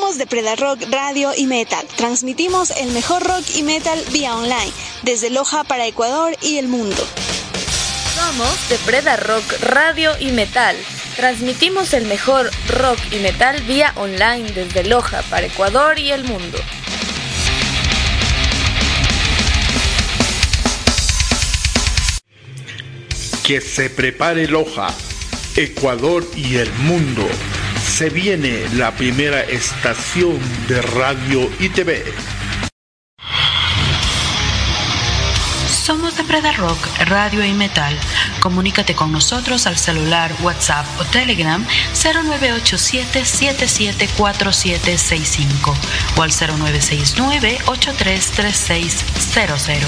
Somos Depreda Rock Radio y Metal. Transmitimos el mejor rock y metal vía online, desde Loja para Ecuador y el mundo. Somos Depreda Rock Radio y Metal. Transmitimos el mejor rock y metal vía online desde Loja para Ecuador y el mundo. Que se prepare Loja, Ecuador y el mundo. Se viene la primera estación de radio y TV. Somos Depreda Rock, Radio y Metal. Comunícate con nosotros al celular, WhatsApp o Telegram 0987-774765 o al 0969-833600.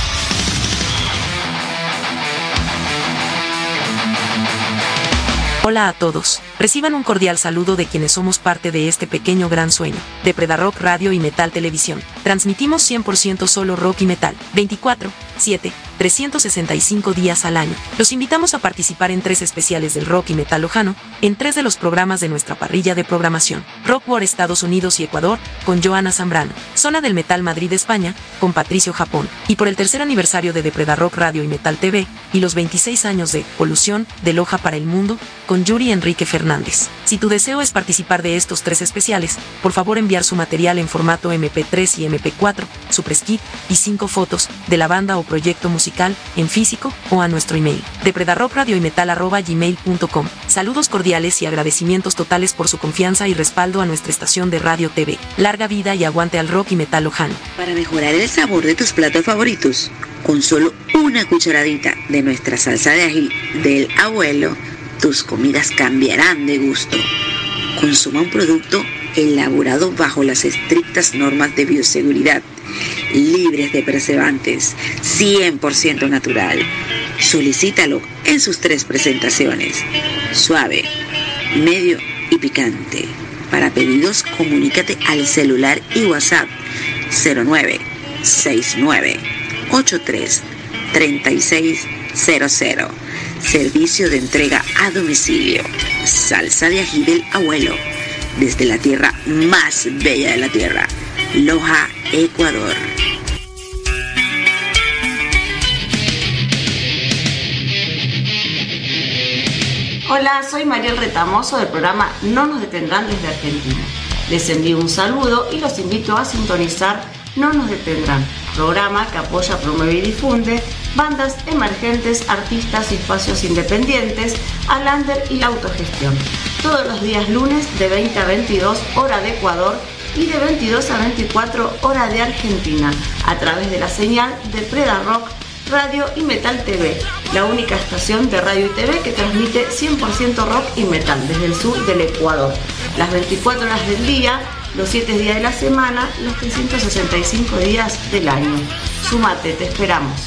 Hola a todos, reciban un cordial saludo de quienes somos parte de este pequeño gran sueño, Depreda Rock Radio y Metal Televisión. Transmitimos 100% solo rock y metal, 24/7, 365 días al año. Los invitamos a participar en 3 especiales del rock y metal lojano, en 3 de los programas de nuestra parrilla de programación. Rock War Estados Unidos y Ecuador, con Joana Zambrano. Zona del Metal Madrid España, con Patricio Japón. Y por el 3er aniversario de Depreda Rock Radio y Metal TV, y los 26 años de Polución, de Loja para el Mundo, con Yuri Enrique Fernández. Si tu deseo es participar de estos 3 especiales, por favor enviar su material en formato MP3 y MP4, su press kit y 5 fotos de la banda o proyecto musical en físico o a nuestro email, depredarrockradioymetal@gmail.com. Saludos cordiales y agradecimientos totales por su confianza y respaldo a nuestra estación de radio TV. Larga vida y aguante al rock y metal lojano. Para mejorar el sabor de tus platos favoritos, con solo una cucharadita de nuestra salsa de ají del abuelo, tus comidas cambiarán de gusto. Consuma un producto elaborado bajo las estrictas normas de bioseguridad, libres de preservantes, 100% natural. Solicítalo en sus 3 presentaciones: suave, medio y picante. Para pedidos, comunícate al celular y WhatsApp 0969-833600. Servicio de entrega a domicilio. Salsa de ají del abuelo, desde la tierra más bella de la tierra, Loja, Ecuador. Hola, soy Mariel Retamoso del programa No Nos Detendrán desde Argentina. Les envío un saludo y los invito a sintonizar No Nos Detendrán, programa que apoya, promueve y difunde bandas emergentes, artistas y espacios independientes, al under y la autogestión. Todos los días lunes de 20 a 22 hora de Ecuador y de 22 a 24 hora de Argentina, a través de la señal de Depreda Rock Radio y Metal TV, la única estación de radio y TV que transmite 100% rock y metal desde el sur del Ecuador, las 24 horas del día, los 7 días de la semana, los 365 días del año. Súmate, te esperamos.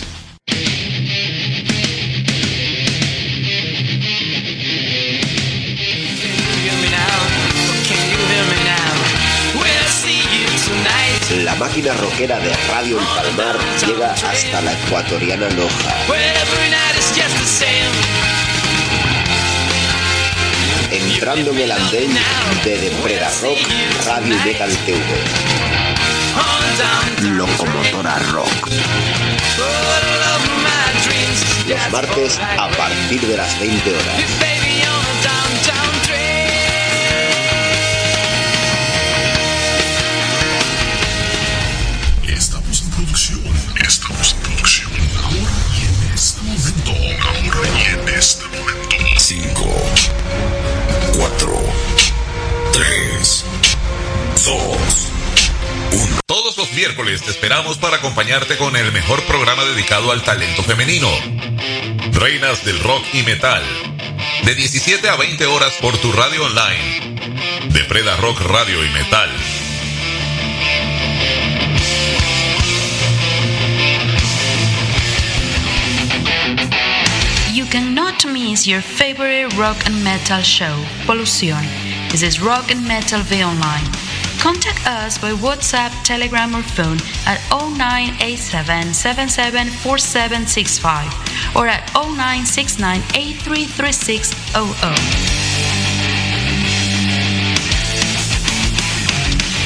La máquina rockera de Radio El Palmar llega hasta la ecuatoriana Loja. Entrando en el andén de Depreda Rock Radio y Metal TV. Locomotora Rock. Los martes a partir de las 20 horas. Estamos en producción. Ahora y en este momento. 5, 4, 3, 2, 1. Todos los miércoles te esperamos para acompañarte con el mejor programa dedicado al talento femenino. Reinas del rock y metal. De 17 a 20 horas por tu radio online. Depreda Rock Radio y Metal. You cannot miss your favorite rock and metal show, Polución. This is Rock and Metal V Online. Contact us by WhatsApp, Telegram or phone at 0987-774765 or at 0969-833600.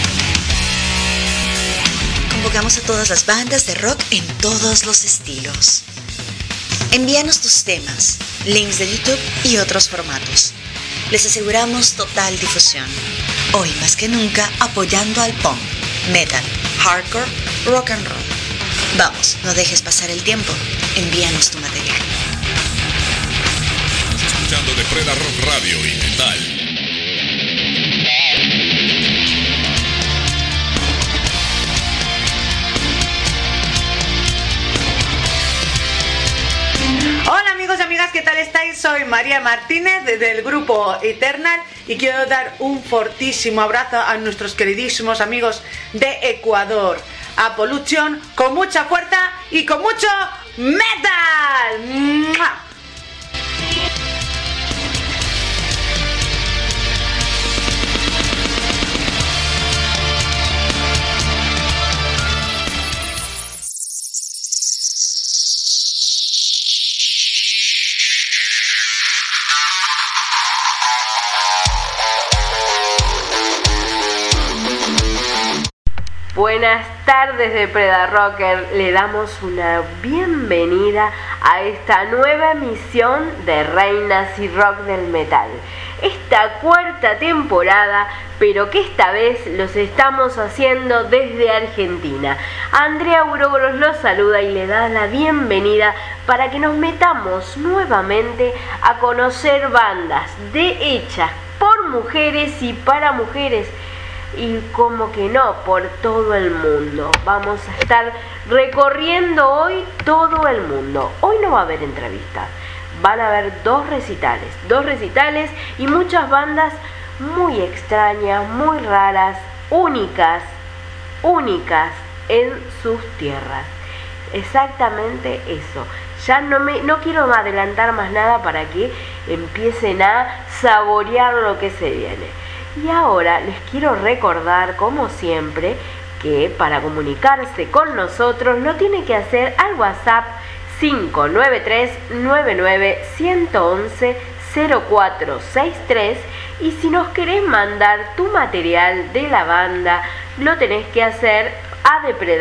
convocamos a todas las bandas de rock en todos los estilos. Envíanos tus temas, links de YouTube y otros formatos. Les aseguramos total difusión. Hoy más que nunca apoyando al punk, metal, hardcore, rock and roll. Vamos, no dejes pasar el tiempo. Envíanos tu material. Estás escuchando de Preda Rock Radio y Metal. Hola amigos y amigas, ¿qué tal estáis? Soy María Martínez desde el grupo Eternal y quiero dar un fortísimo abrazo a nuestros queridísimos amigos de Ecuador, a Pollution, con mucha fuerza y con mucho metal. ¡Mua! Buenas tardes de Preda Rocker, le damos una bienvenida a esta nueva emisión de Reinas y Rock del Metal. Esta cuarta temporada, pero que esta vez los estamos haciendo desde Argentina. Andrea Uroboros los saluda y le da la bienvenida para que nos metamos nuevamente a conocer bandas hechas por mujeres y para mujeres. Y como que no, por todo el mundo. Vamos a estar recorriendo hoy todo el mundo. Hoy no va a haber entrevistas, van a haber dos recitales y muchas bandas muy extrañas, muy raras, únicas en sus tierras. Exactamente eso. Ya no quiero adelantar más nada para que empiecen a saborear lo que se viene. Y ahora les quiero recordar, como siempre, que para comunicarse con nosotros lo tiene que hacer al WhatsApp 593-99-111-0463 y si nos querés mandar tu material de la banda, lo tenés que hacer a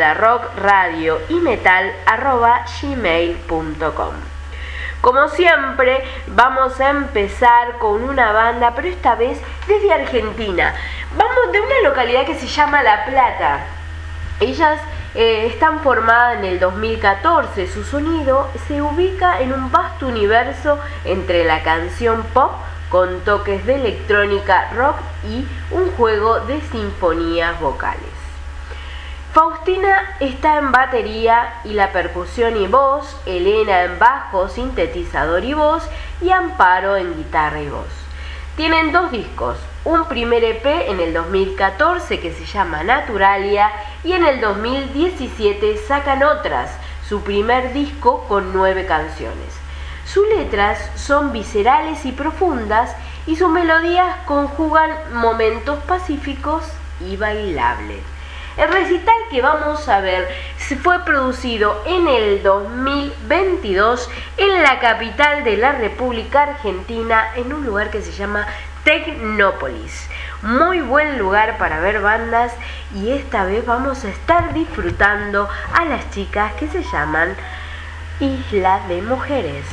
depredarockradio.y-metal@gmail.com. Como siempre, vamos a empezar con una banda, pero esta vez desde Argentina. Vamos de una localidad que se llama La Plata. Ellas están formadas en el 2014. Su sonido se ubica en un vasto universo entre la canción pop con toques de electrónica, rock y un juego de sinfonías vocales. Faustina está en batería y la percusión y voz, Elena en bajo, sintetizador y voz y Amparo en guitarra y voz. Tienen dos discos, un primer EP en el 2014 que se llama Naturalia y en el 2017 sacan Otras, su primer disco con 9 canciones. Sus letras son viscerales y profundas y sus melodías conjugan momentos pacíficos y bailables. El recital que vamos a ver fue producido en el 2022 en la capital de la República Argentina, en un lugar que se llama Tecnópolis. Muy buen lugar para ver bandas y esta vez vamos a estar disfrutando a las chicas que se llaman Isla de Mujeres.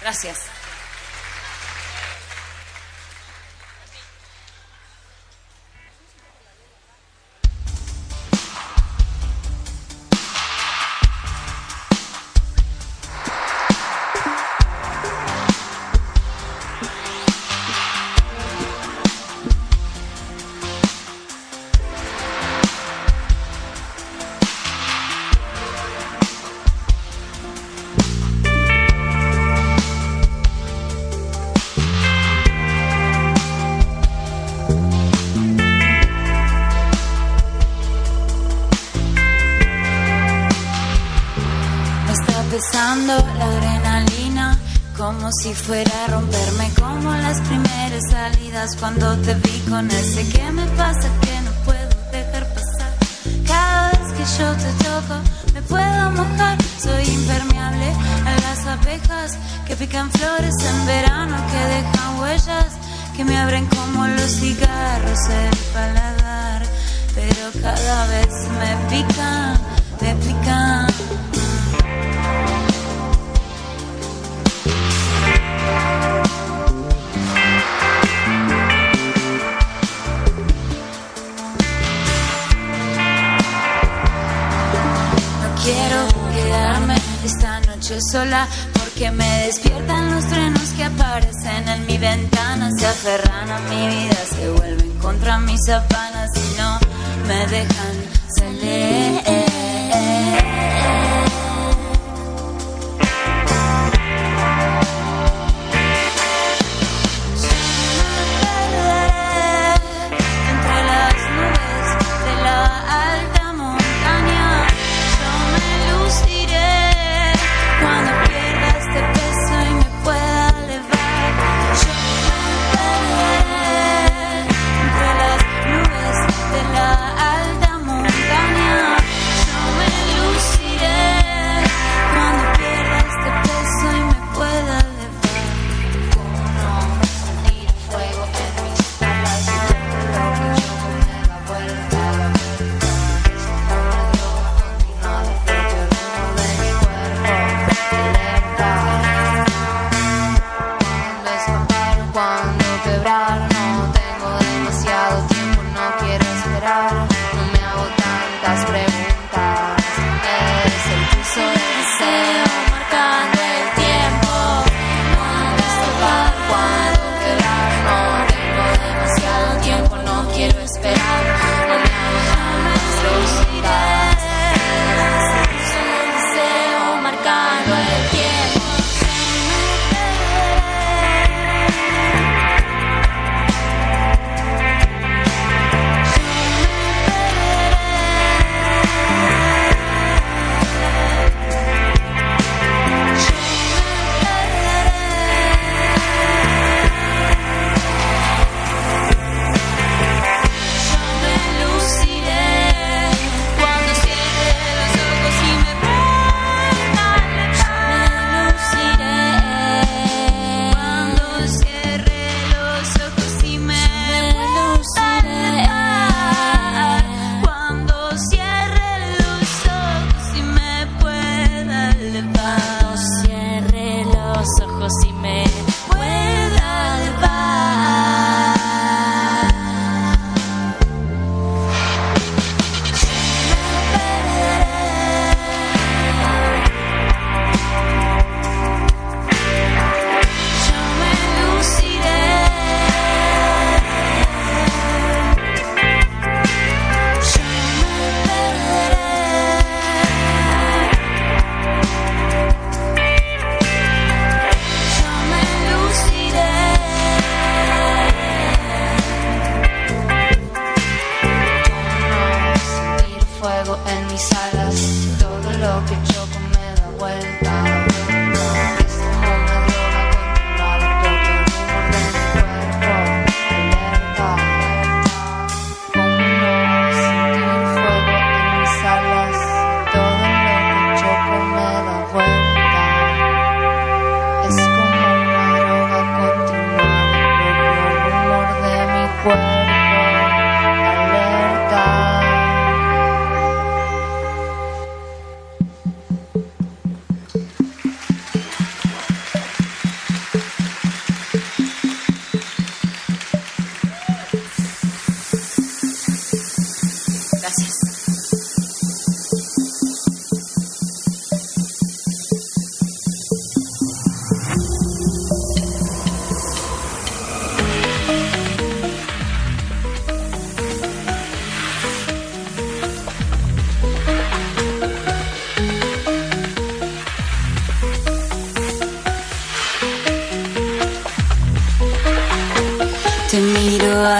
Gracias. La adrenalina como si fuera a romperme, como las primeras salidas cuando te vi con ese que me pasa que no puedo dejar pasar. Cada vez que yo te toco me puedo mojar, soy impermeable a las abejas que pican flores en verano, que dejan huellas que me abren como los cigarros el paladar, pero cada vez me pican, me pican. Quiero quedarme esta noche sola porque me despiertan los truenos que aparecen en mi ventana, se aferran a mi vida, se vuelven contra mis sábanas y no me dejan salir.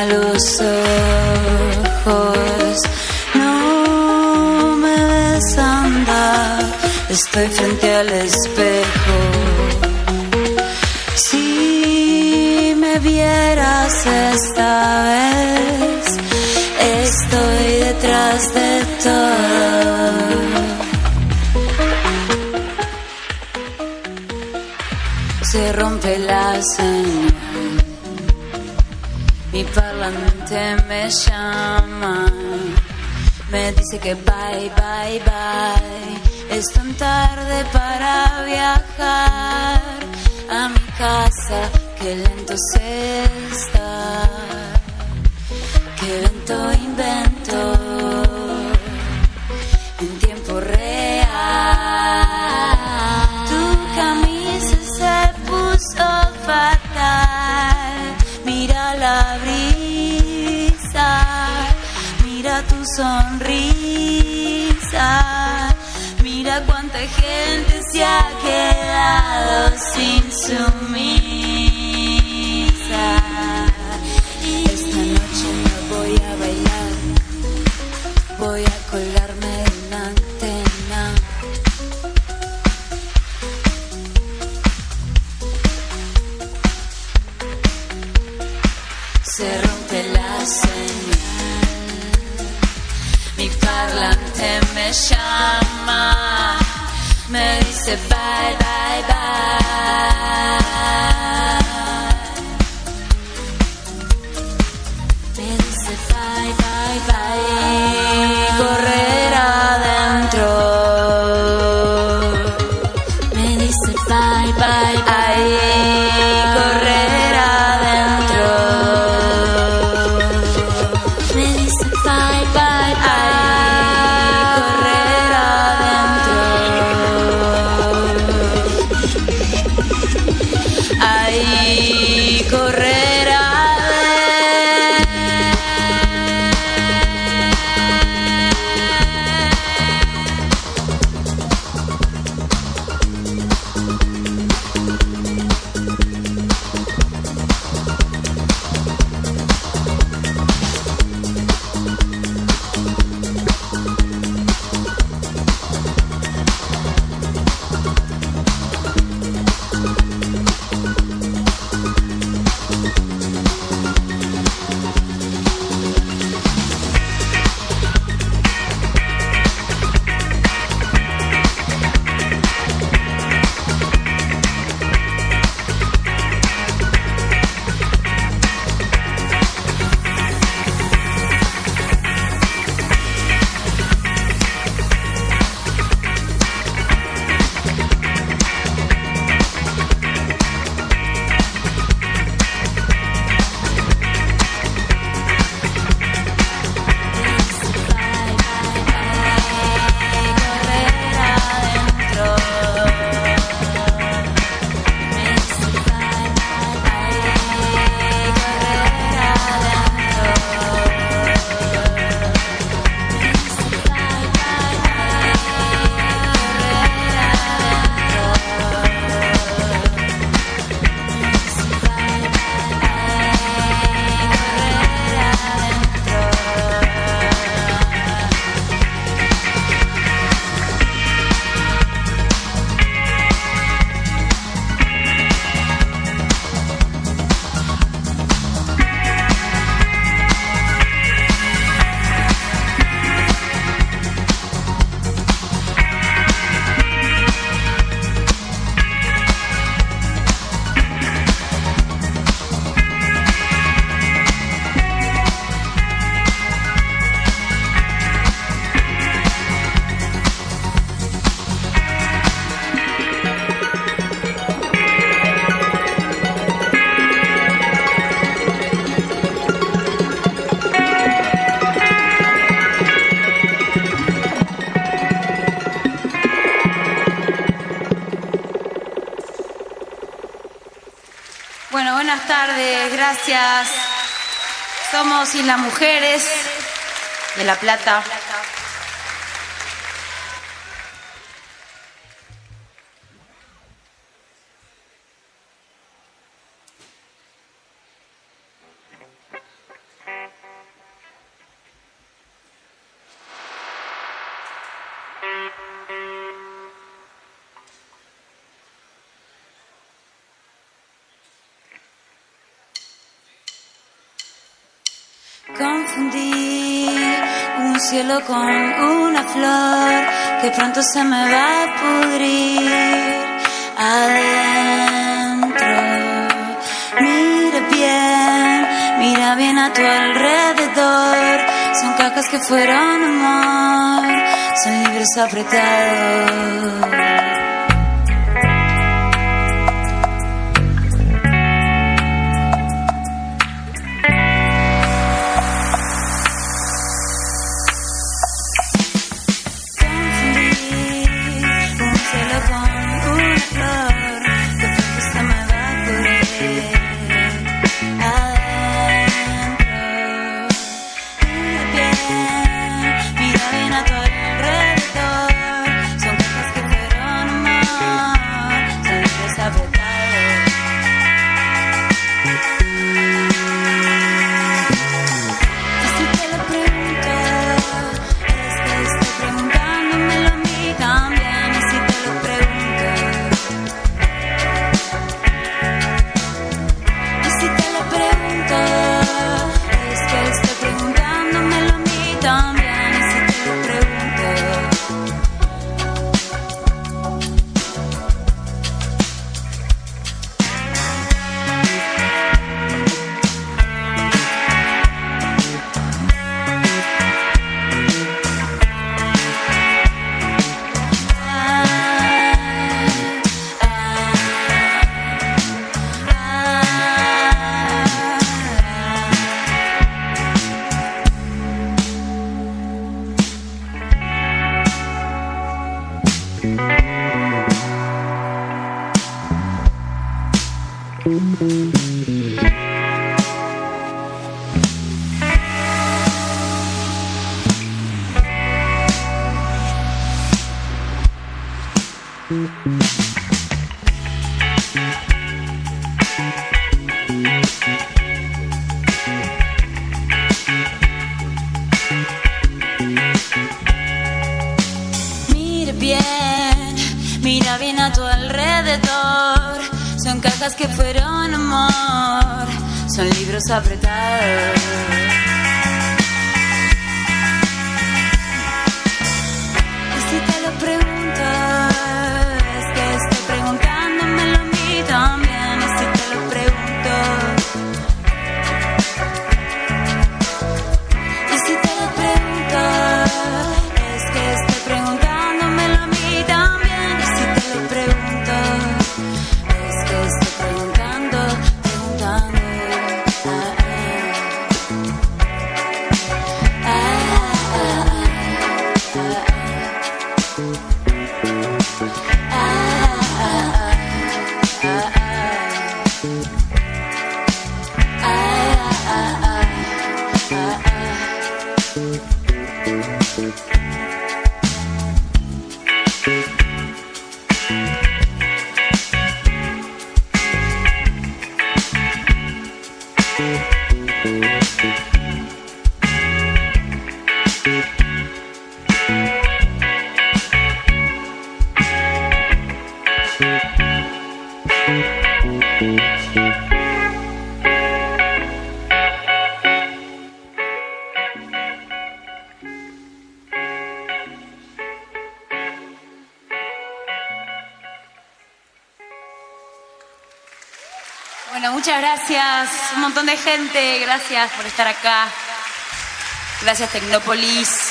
los ojos. No me ves andar, estoy frente al espejo. Si me vieras esta vez, estoy detrás de todo. Se rompe la señal, mi parlante me llama, me dice que bye, bye, bye. Es tan tarde para viajar a mi casa, que lento se está, que lento invento en tiempo real. Tu camisa se puso fatal, mira la brisa, mira tu sonrisa, mira cuánta gente se ha quedado sin su misa. Esta noche no voy a bailar, voy a colgarme de una antena. Se rompe la señal, mi parlante me llama, me dice bye, bye, bye. Me dice bye, bye, bye. Correr adentro. Me dice bye, bye, bye. Correr adentro. Me dice bye, bye, bye. Correr adentro. Ay, correr adentro. Bueno, buenas tardes, gracias. Somos Islas Mujeres de La Plata. Confundí un cielo con una flor que pronto se me va a pudrir adentro. Mira bien a tu alrededor. Son cajas que fueron amor, son libros apretados. Mira bien a tu alrededor. Son cajas que fueron amor, son libros apretados. Y si te lo pregunto, es que estoy preguntándomelo a mí también. Y si te lo pregunto, y si te lo pregunto, es que estoy preguntándomelo a mí también. Y si te lo pregunto, es que estoy preguntando. Bueno, muchas gracias, un montón de gente, gracias por estar acá. Gracias Tecnópolis.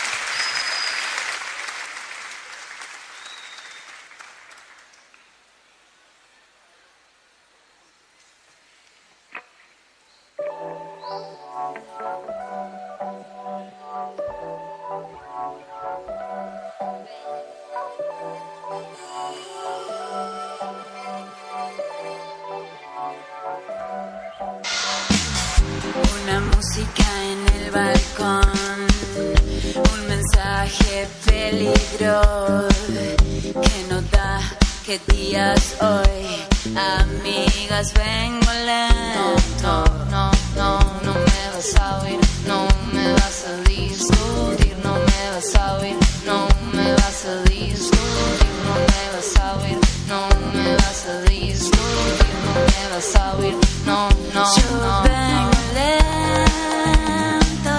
Una música en el balcón, un mensaje peligro que no da que días hoy. Amigas, vengo lento. No me vas a oír, no me vas a discutir, no me vas a oír, no me vas a discutir, no me vas a oír, no me vas a discutir, no me vas a oír, no. Yo vengo lento.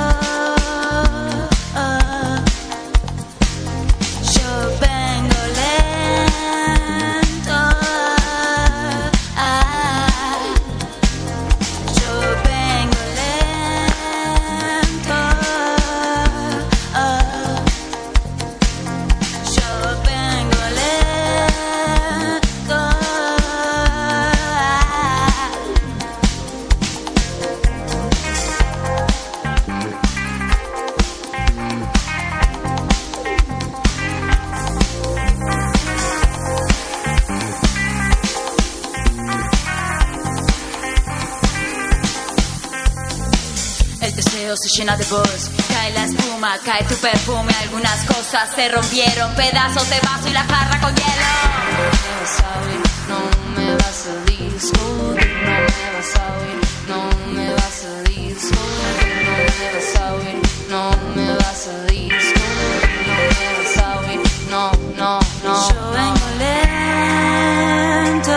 llena de voz. Cae la espuma, cae tu perfume. Algunas cosas se rompieron, pedazos de vaso y la jarra con hielo. No me vas a discutir, no me vas a oír, no me vas a discutir, no me vas a oír, no me vas a discutir, no me vas a oír, no, no, no. Yo vengo lento.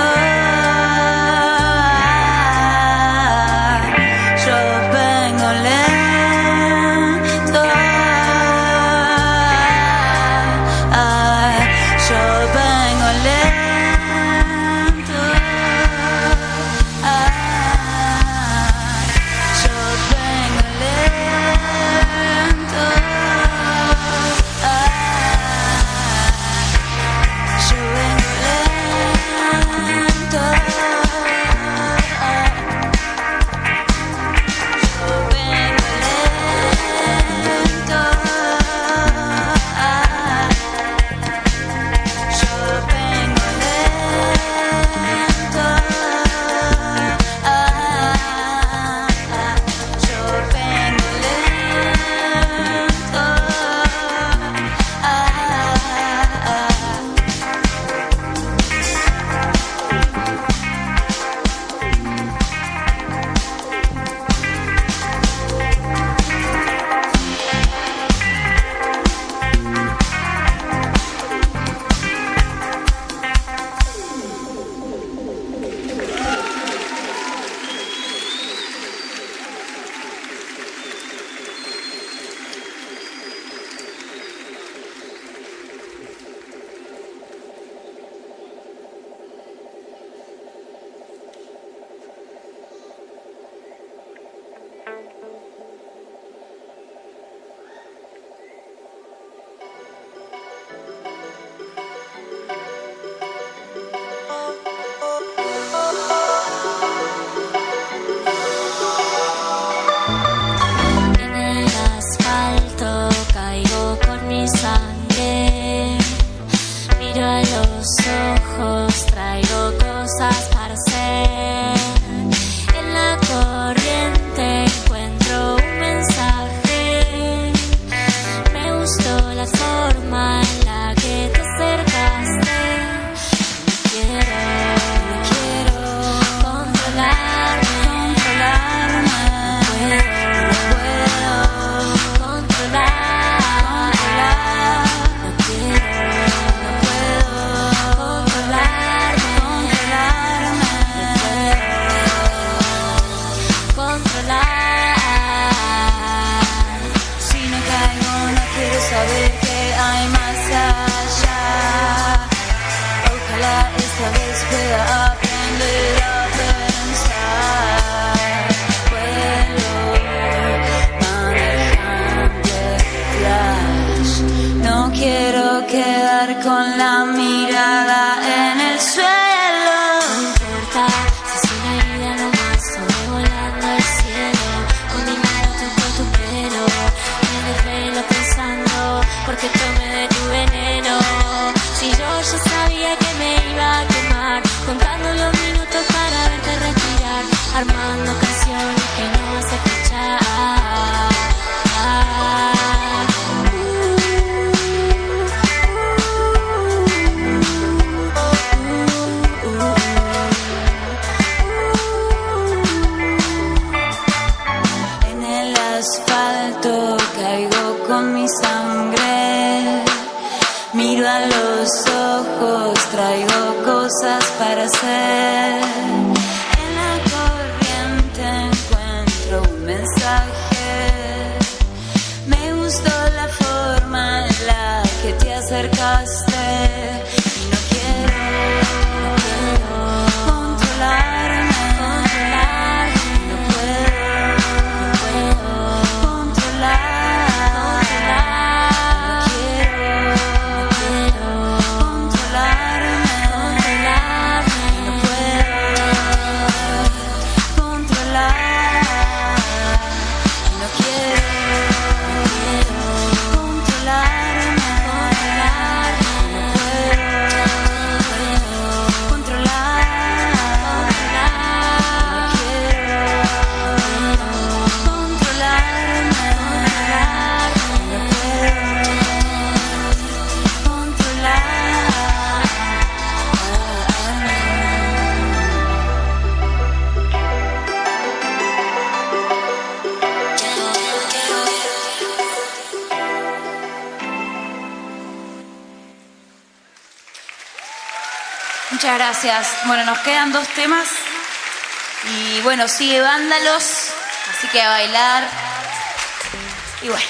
Muchas gracias. Bueno, nos quedan 2 temas. Y bueno, sigue Vándalos. Así que a bailar. Y bueno.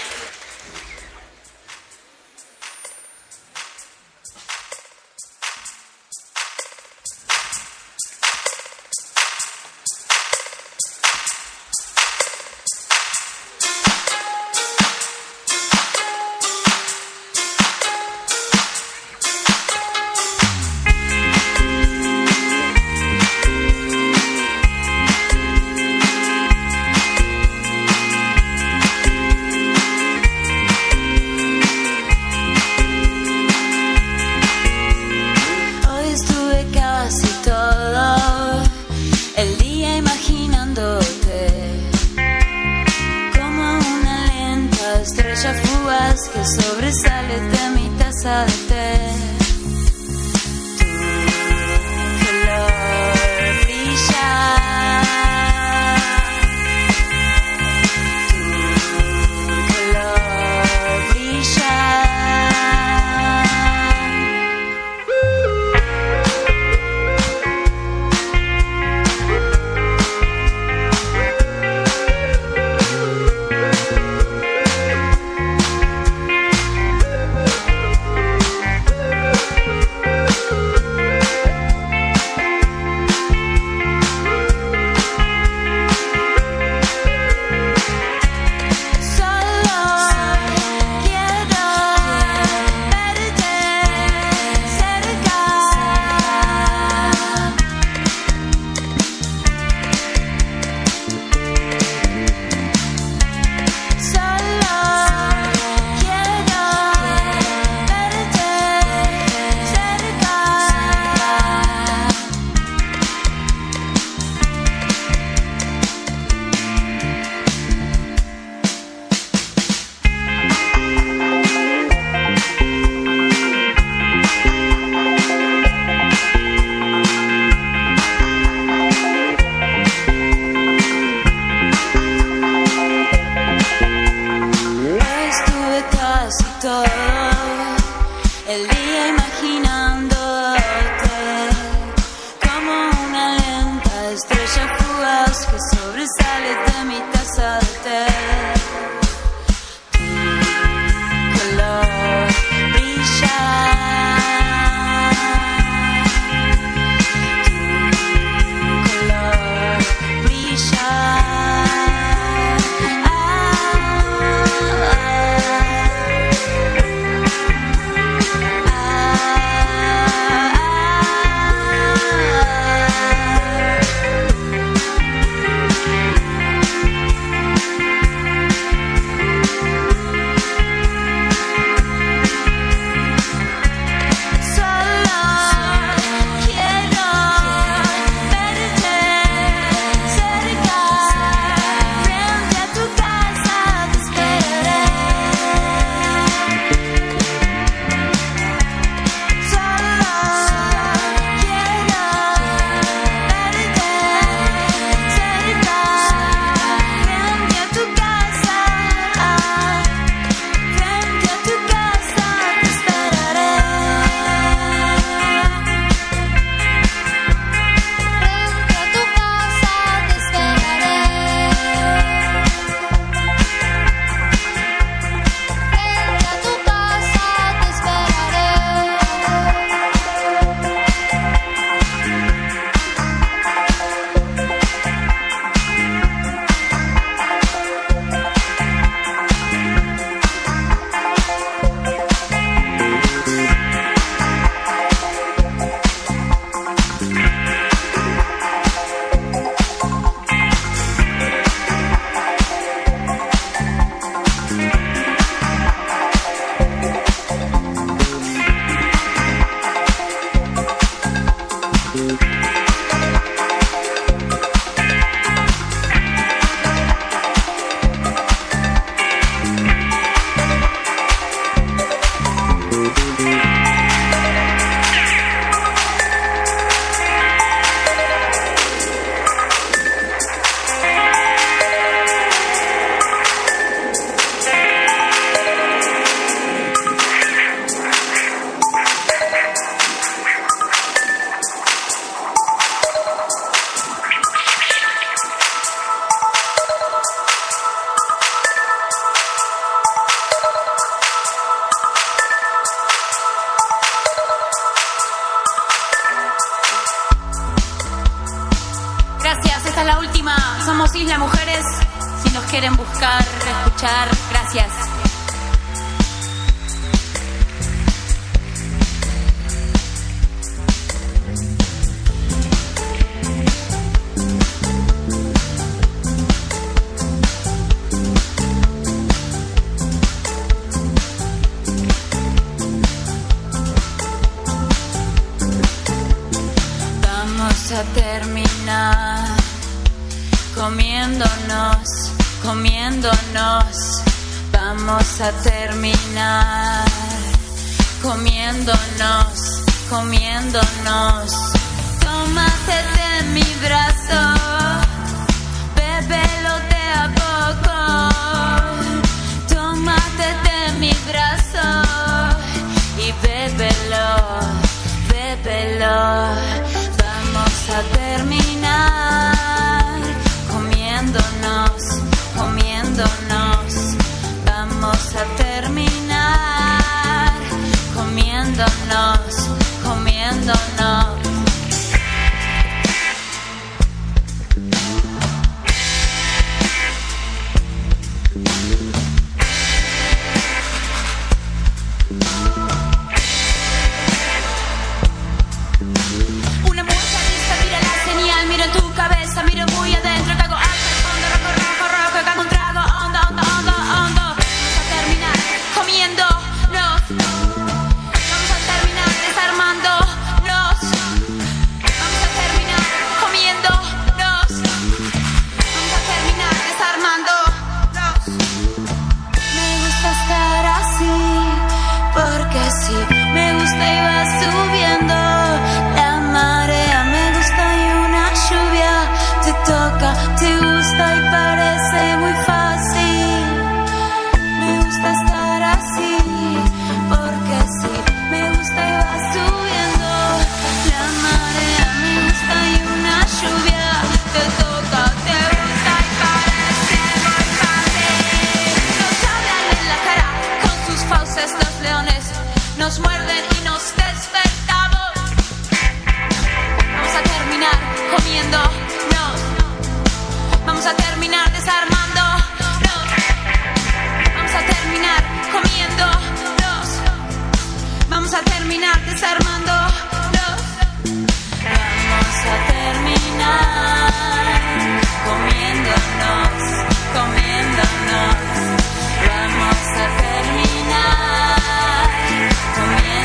Que sobresale de mi taza de té. Tu color brilla. Tu color brilla. Ah quieren buscar, escuchar. Gracias. Vamos a terminar comiéndonos, vamos a terminar comiéndonos. Tómate de mi brazo, bébelo de a poco. Tómate de mi brazo y bébelo. Vamos a terminar comiéndonos. Vamos a terminar comiéndonos. Una muestra lista, mira la señal, miro en tu cabeza, miro muy adentro, cago alto, fondo, rojo, cago un trago, hondo. Vamos a terminar comiéndonos. Vamos a terminar desarmándonos. Vamos a terminar comiéndonos. Vamos a terminar desarmándonos. Me gusta estar así, porque sí, me gusta y va subiendo la marea, me gusta y una lluvia te toca, te gusta y parece muy fácil. Me gusta estar así, porque sí, me gusta y va subiendo la marea, me gusta y una lluvia te toca, te gusta y parece muy fácil. Nos hablan en la cara con sus fauces los leones, nos muerden y nos despertamos. Vamos a terminar comiéndonos. Vamos a terminar desarmándonos. Vamos a terminar comiéndonos. Vamos a terminar desarmándonos. Vamos a terminar comiéndonos. Vamos a terminar comiéndonos.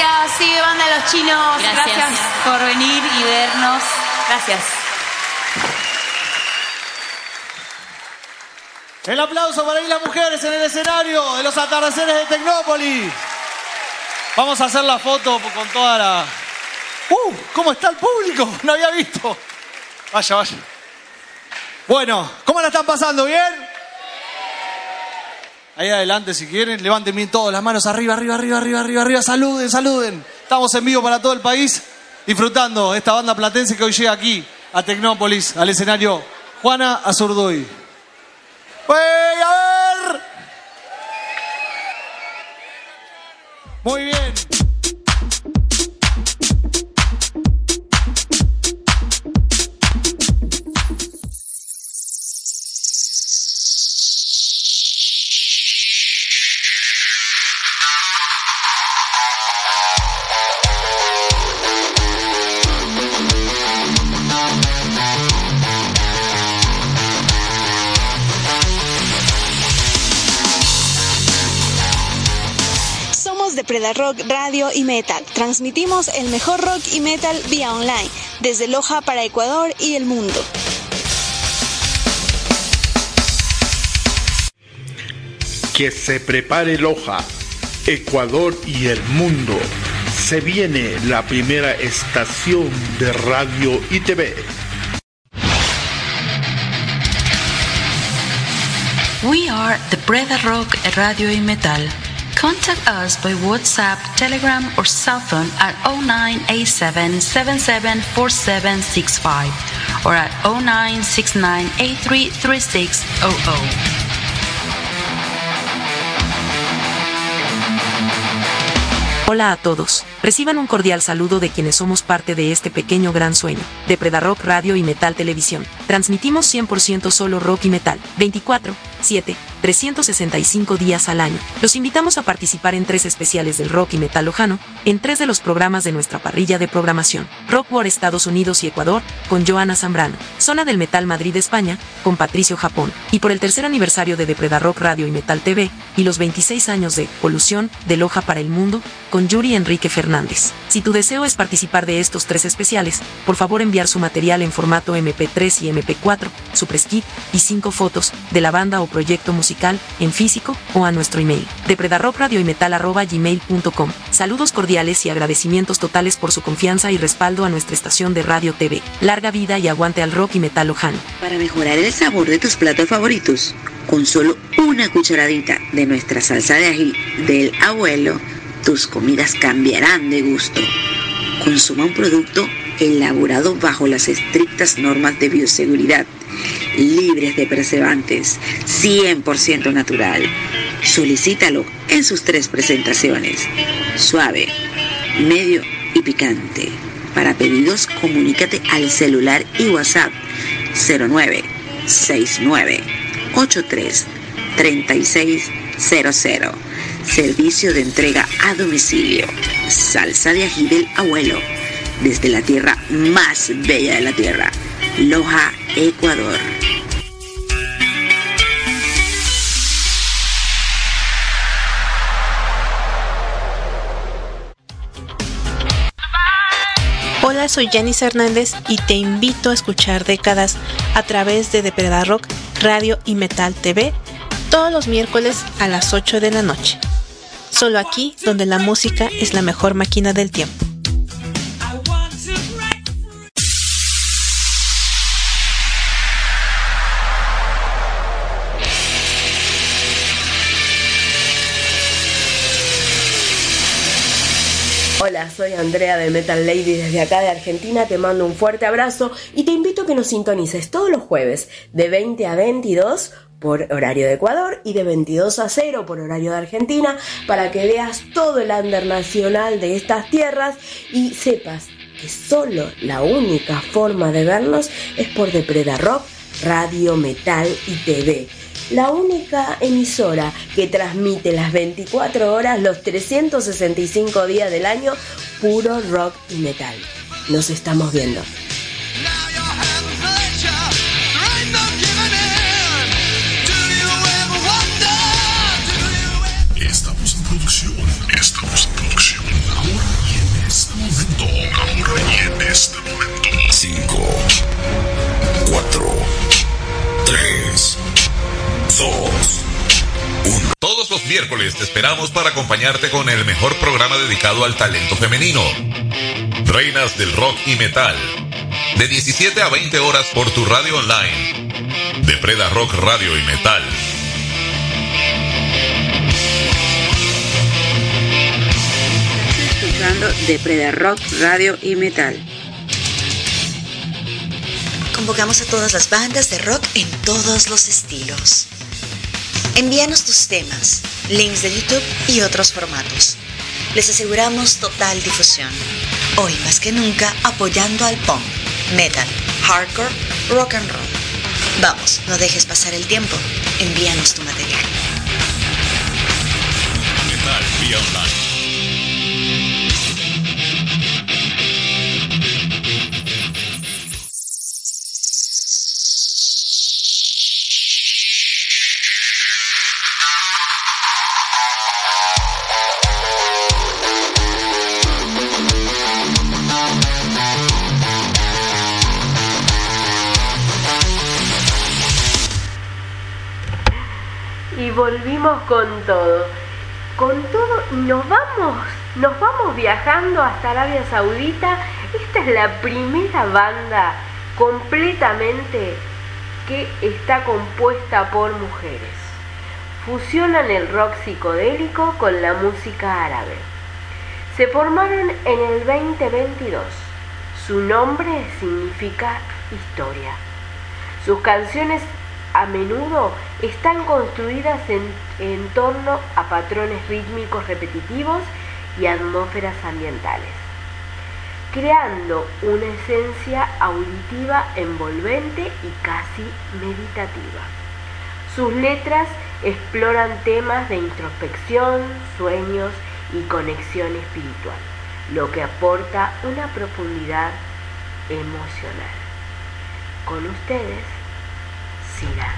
Hola, sí, banda Los Chinos. Gracias por venir y vernos. Gracias. El aplauso para ir las mujeres en el escenario de los atardeceres de Tecnópolis. Vamos a hacer la foto con toda la... ¿Cómo está el público? No había visto. Vaya, vaya. Bueno, ¿cómo la están pasando? ¿Bien? Ahí adelante, si quieren, levanten bien todas las manos arriba, arriba, arriba, arriba, arriba, arriba. Saluden, saluden. Estamos en vivo para todo el país, disfrutando esta banda platense que hoy llega aquí, a Tecnópolis, al escenario Juana Azurduy. ¡Wey, a ver! Muy bien. Preda Rock Radio y Metal. Transmitimos el mejor rock y metal vía online, desde Loja para Ecuador y el mundo. Que se prepare Loja, Ecuador y el mundo. Se viene la primera estación de radio y TV. We are the Preda Rock Radio y Metal. Contact us by WhatsApp, Telegram, or cell phone at 0987774765 or at 0969833600. Hola a todos, reciban un cordial saludo de quienes somos parte de este pequeño gran sueño, de Preda Rock Radio y Metal Televisión. Transmitimos 100% solo rock y metal, 24/7, 365 días al año. Los invitamos a participar en 3 especiales del rock y metal lojano, en 3 de los programas de nuestra parrilla de programación. Rock War Estados Unidos y Ecuador, con Joana Zambrano. Zona del Metal Madrid España, con Patricio Japón. Y por el 3er aniversario de Preda Rock Radio y Metal TV, y los 26 años de Polución, de Loja para el Mundo, con Yuri Enrique Fernández. Si tu deseo es participar de estos 3 especiales, por favor enviar su material en formato MP3 y MP4, su press kit y 5 fotos de la banda o proyecto musical en físico o a nuestro email de predarocradioymetal@gmail.com. Saludos cordiales y agradecimientos totales por su confianza y respaldo a nuestra estación de radio TV. Larga vida y aguante al rock y metal lojano. Para mejorar el sabor de tus platos favoritos, con solo una cucharadita de nuestra salsa de ají del abuelo, tus comidas cambiarán de gusto. Consuma un producto elaborado bajo las estrictas normas de bioseguridad, libres de preservantes, 100% natural. Solicítalo en sus 3 presentaciones: suave, medio y picante. Para pedidos, comunícate al celular y WhatsApp 0969833600. Servicio de entrega a domicilio. Salsa de ají del abuelo, desde la tierra más bella de la tierra, Loja, Ecuador. Hola, soy Janice Hernández y te invito a escuchar Décadas a través de Preda Rock Radio y Metal TV todos los miércoles a las 8 de la noche. Solo aquí, donde la música es la mejor máquina del tiempo. Hola, soy Andrea de Metal Lady desde acá de Argentina, te mando un fuerte abrazo y te invito a que nos sintonices todos los jueves de 20 a 22 por horario de Ecuador y de 22 a 0 por horario de Argentina, para que veas todo el under nacional de estas tierras y sepas que solo la única forma de vernos es por The Preda Rock Radio, Metal y TV. La única emisora que transmite las 24 horas, los 365 días del año, puro rock y metal. Nos estamos viendo. Estamos en producción. Ahora miércoles te esperamos para acompañarte con el mejor programa dedicado al talento femenino. Reinas del Rock y Metal. De 17 a 20 horas por tu radio online. De Preda Rock Radio y Metal. Estás escuchando de Preda Rock Radio y Metal. Convocamos a todas las bandas de rock en todos los estilos. Envíanos tus temas, links de YouTube y otros formatos. Les aseguramos total difusión. Hoy más que nunca apoyando al punk, metal, hardcore, rock and roll. Vamos, no dejes pasar el tiempo. Envíanos tu material. Metal vía online. Y volvimos con todo y nos vamos viajando hasta Arabia Saudita. Esta es la primera banda completamente que está compuesta por mujeres. Fusionan el rock psicodélico con la música árabe. Se formaron en el 2022. Su nombre significa historia. Sus canciones a menudo están construidas en torno a patrones rítmicos repetitivos y atmósferas ambientales, creando una esencia auditiva envolvente y casi meditativa. Sus letras exploran temas de introspección, sueños y conexión espiritual, lo que aporta una profundidad emocional. Con ustedes, Sira.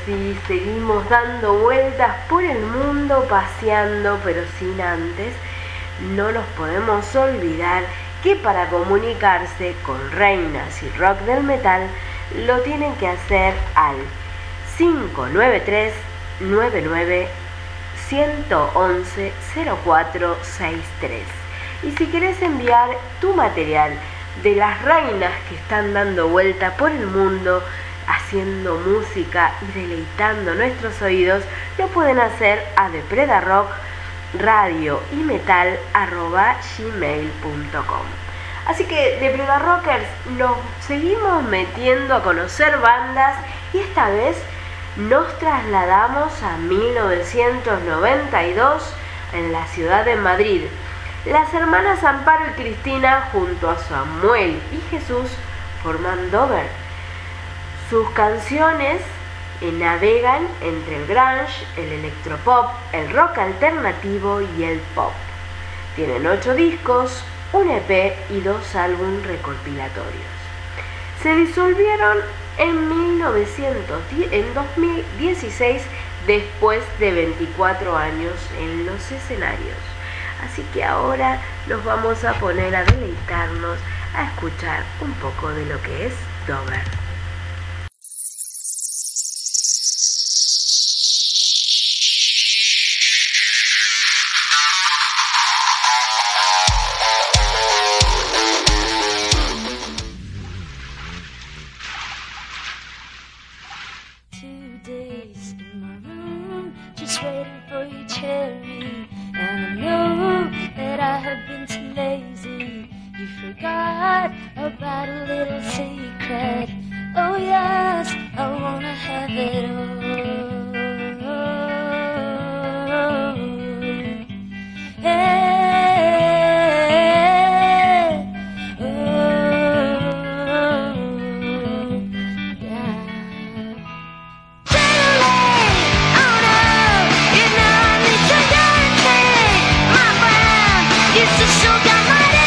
sí, seguimos dando vueltas por el mundo, paseando, pero sin antes. No nos podemos olvidar que para comunicarse con reinas y rock del metal lo tienen que hacer al 593-99-111-0463. Y si querés enviar tu material de las reinas que están dando vuelta por el mundo, haciendo música y deleitando nuestros oídos, lo pueden hacer a depredarock@gmail.com. Así que Depredarockers, nos seguimos metiendo a conocer bandas y esta vez nos trasladamos a 1992 en la ciudad de Madrid. Las hermanas Amparo y Cristina junto a Samuel y Jesús forman Dover. Sus canciones navegan entre el grunge, el electropop, el rock alternativo y el pop. Tienen 8 discos, un EP y 2 álbumes recopilatorios. Se disolvieron en 2016 después de 24 años en los escenarios. Así que ahora nos vamos a poner a deleitarnos, a escuchar un poco de lo que es Dover. About a little secret. Oh yes, I wanna have it all. Hey, oh, yeah. Suddenly, oh no, you know I need to guarantee my friend. It's a sugar money.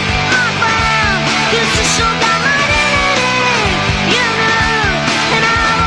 Sugar money, you know, and I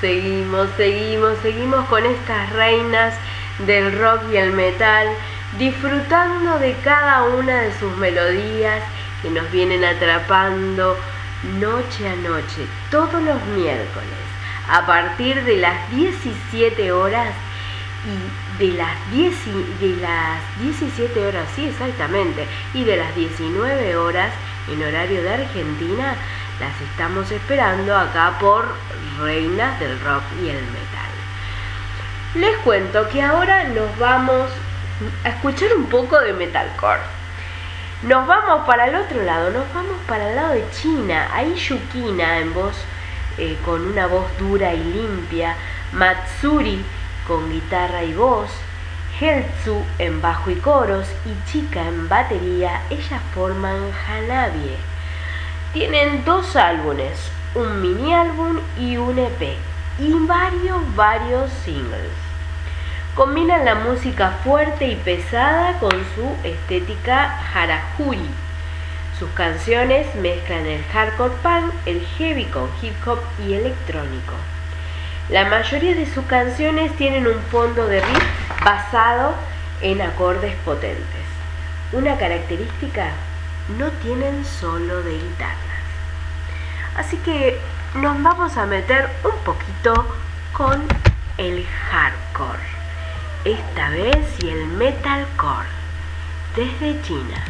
seguimos con estas reinas del rock y el metal, disfrutando de cada una de sus melodías que nos vienen atrapando noche a noche, todos los miércoles, a partir de las 17 horas y de las 17 horas, sí, exactamente, y de las 19 horas en horario de Argentina, las estamos esperando acá por Reinas del Rock y el Metal. Les cuento que ahora nos vamos a escuchar un poco de metalcore. Nos vamos para el otro lado, nos vamos para el lado de China. Ahí Yukina en voz, con una voz dura y limpia, Matsuri con guitarra y voz, Heltsu en bajo y coros y Chika en batería, ellas forman Hanabie. Tienen 2 álbumes, un mini álbum y un EP, y varios singles. Combinan la música fuerte y pesada con su estética harajuri. Sus canciones mezclan el hardcore punk, el heavy con hip hop y electrónico. La mayoría de sus canciones tienen un fondo de riff basado en acordes potentes. Una característica, no tienen solo de guitarras. Así que nos vamos a meter un poquito con el hardcore. Esta vez y el metalcore desde China.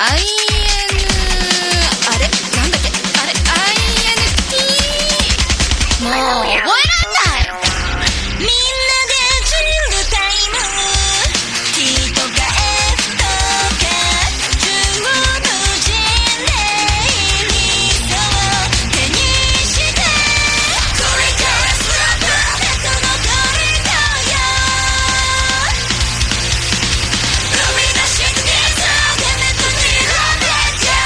あれなんだっけあれ INT もう覚えらんないみんなでチルタイム T とか F とか中国人で理想を手にしてこれからスラップベッドのコリドーよ生み出してみたデメットにラベット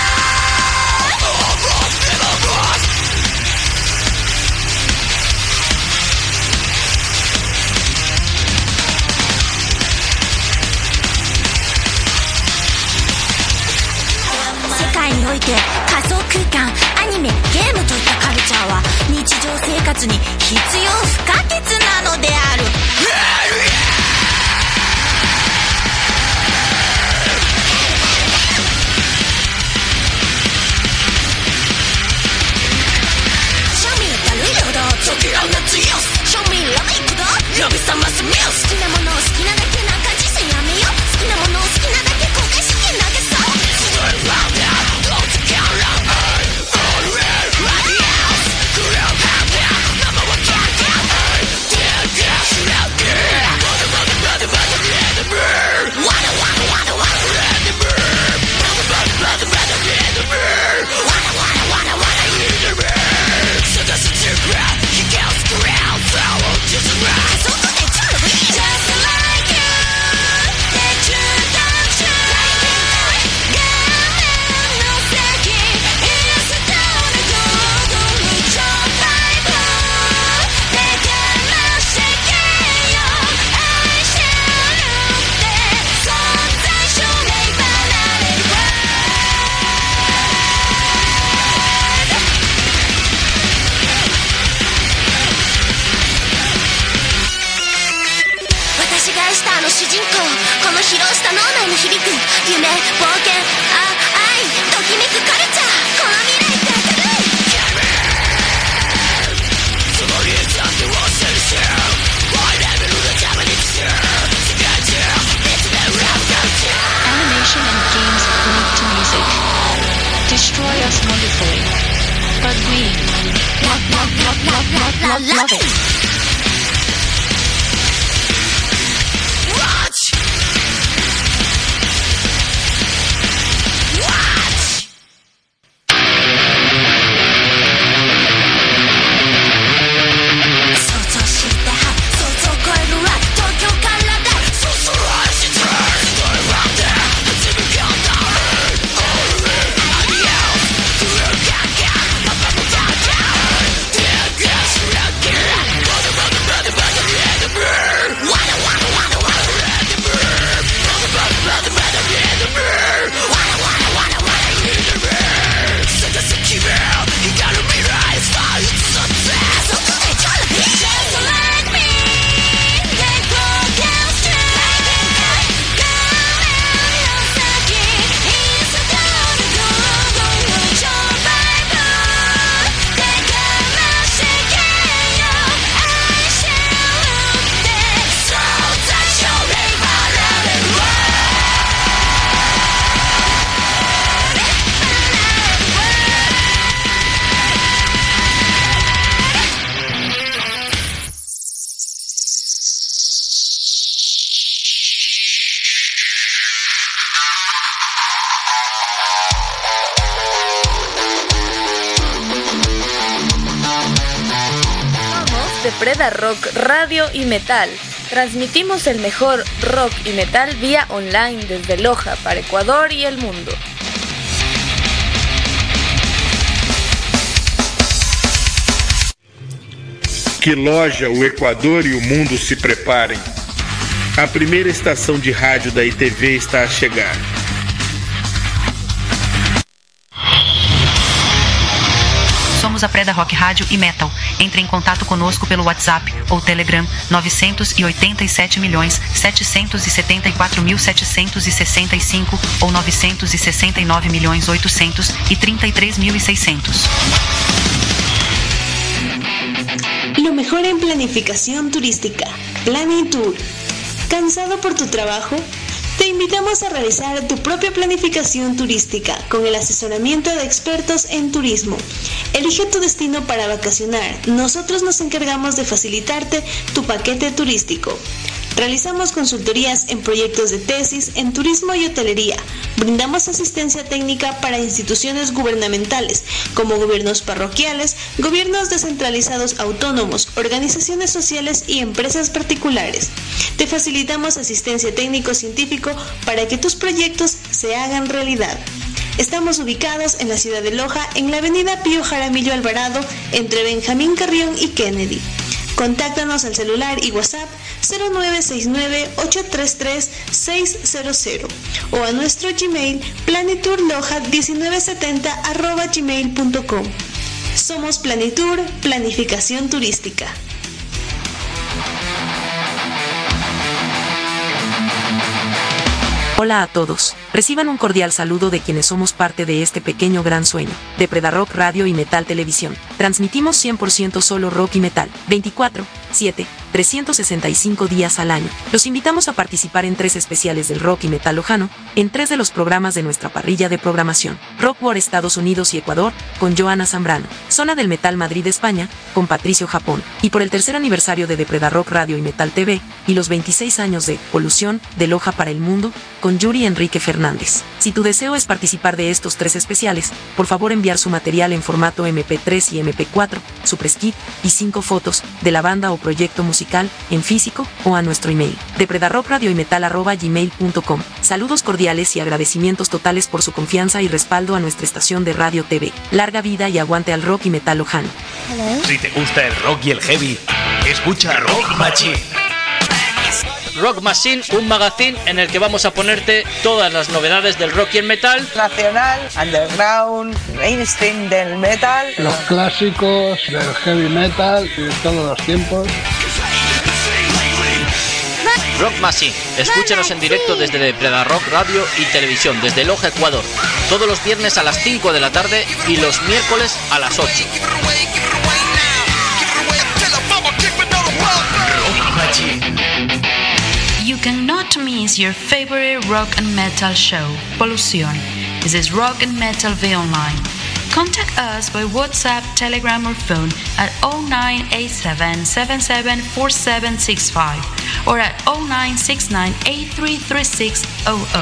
世界において仮想空間アニメゲームといったカルチャーは日常生活に必要不可欠なのである庶民たるよだ時ら夏よ庶民らめいくだ呼び覚ますミュー好きなものを好きなだけなんか人生やめよ好きなものを好きなだけ後悔して投げそう主人公この広した脳内に響く夢冒険愛ときめくカルチャーこの未来って明るいそのリーズって忘れてハイレベルなために世界中別なラブカルチャー Animation and games linked to music destroy us wonderfully, but we love it. Preda Rock Radio y Metal. Transmitimos el mejor rock y metal vía online desde Loja para Ecuador y el mundo. Que Loja, o Equador e o mundo se preparem. A primeira estação de rádio da ITV está a chegar. Somos a Preda Rock Rádio e Metal. Entre em contato conosco pelo WhatsApp ou Telegram 987.774.765 ou 969.833.600. Lo mejor en planificación turística. Planning Tour. ¿Cansado por tu trabajo? Te invitamos a realizar tu propia planificación turística con el asesoramiento de expertos en turismo. Elige tu destino para vacacionar. Nosotros nos encargamos de facilitarte tu paquete turístico. Realizamos consultorías en proyectos de tesis en turismo y hotelería. Brindamos asistencia técnica para instituciones gubernamentales, como gobiernos parroquiales, gobiernos descentralizados autónomos, organizaciones sociales y empresas particulares. Te facilitamos asistencia técnico-científico para que tus proyectos se hagan realidad. Estamos ubicados en la ciudad de Loja, en la avenida Pío Jaramillo Alvarado, entre Benjamín Carrión y Kennedy. Contáctanos al celular y WhatsApp 0969-833-600 o a nuestro Gmail planiturloja1970@gmail.com. Somos Planitur, Planificación Turística. Hola a todos, reciban un cordial saludo de quienes somos parte de este pequeño gran sueño, de Predarock Radio y Metal Televisión. Transmitimos 100% solo rock y metal, 24/7, 365 días al año. Los invitamos a participar en 3 especiales del rock y metal lojano, en 3 de los programas de nuestra parrilla de programación. Rock War Estados Unidos y Ecuador, con Joana Zambrano. Zona del Metal Madrid España, con Patricio Japón. Y por el 3er aniversario de Predarock Radio y Metal TV, y los 26 años de Polución, de Loja para el Mundo, con Yuri Enrique Fernández. Si tu deseo es participar de estos 3 especiales, por favor enviar su material en formato MP3 y MP4, su press kit y 5 fotos de la banda o proyecto musical en físico o a nuestro email de predarrockradioymetal@gmail.com. Saludos cordiales y agradecimientos totales por su confianza y respaldo a nuestra estación de radio TV. Larga vida y aguante al rock y metal lojano. Si te gusta el rock y el heavy, escucha Rock Machine. Rock Machine, un magazine en el que vamos a ponerte todas las novedades del rock y el metal. Nacional, underground, mainstream del metal. Los clásicos del heavy metal de todos los tiempos. Rock Machine, escúchanos en directo desde Predarock Radio y Televisión, desde Loja, Ecuador. Todos los viernes a las 5 de la tarde y los miércoles a las 8. Rock Machine. You cannot miss your favorite rock and metal show, Polución. This is Rock and Metal V Online. Contact us by WhatsApp, Telegram or phone at 0987-774765 or at 0969-833600.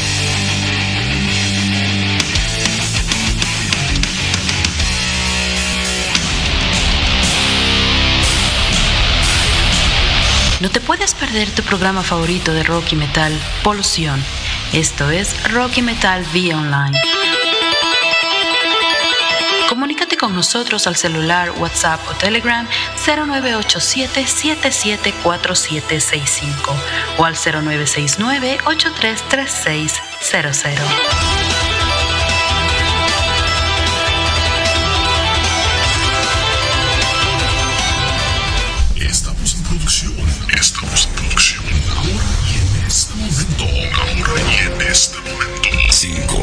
No te puedes perder tu programa favorito de rock y metal, Polución. Esto es Rock y Metal vía online. Comunícate con nosotros al celular, WhatsApp o Telegram 0987-774765 o al 0969-833600. Estamos en producción. Ahora y en este momento. 5,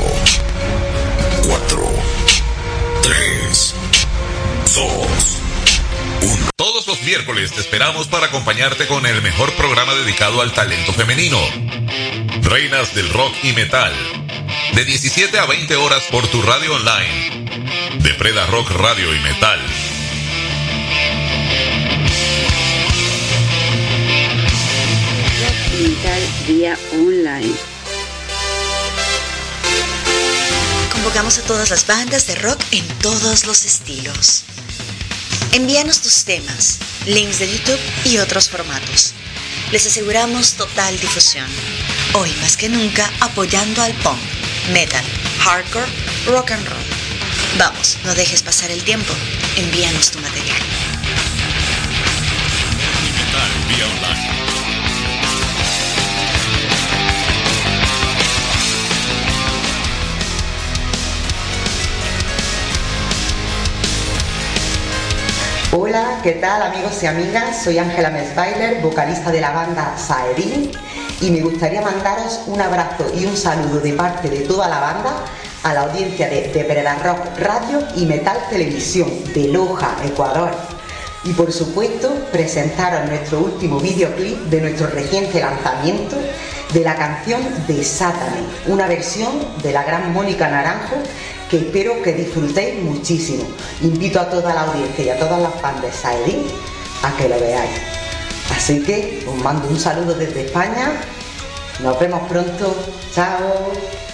4, 3, 2, 1. Todos los miércoles te esperamos para acompañarte con el mejor programa dedicado al talento femenino. Reinas del rock y metal. De 17 a 20 horas por tu radio online. De Predarock Radio y Metal. Metal vía online. Convocamos a todas las bandas de rock en todos los estilos. Envíanos tus temas, links de YouTube y otros formatos. Les aseguramos total difusión. Hoy más que nunca apoyando al punk, metal, hardcore, rock and roll. Vamos, no dejes pasar el tiempo. Envíanos tu material. Metal vía online. Hola, ¿qué tal amigos y amigas? Soy Ángela Mesbailer, vocalista de la banda Saedin, y me gustaría mandaros un abrazo y un saludo de parte de toda la banda a la audiencia de Predarock Radio y Metal Televisión de Loja, Ecuador. Y por supuesto, presentaros nuestro último videoclip de nuestro reciente lanzamiento de la canción Desátame, una versión de la gran Mónica Naranjo que espero que disfrutéis muchísimo. Invito a toda la audiencia y a todas las fans de Saedin a que lo veáis. Así que os mando un saludo desde España. Nos vemos pronto. Chao.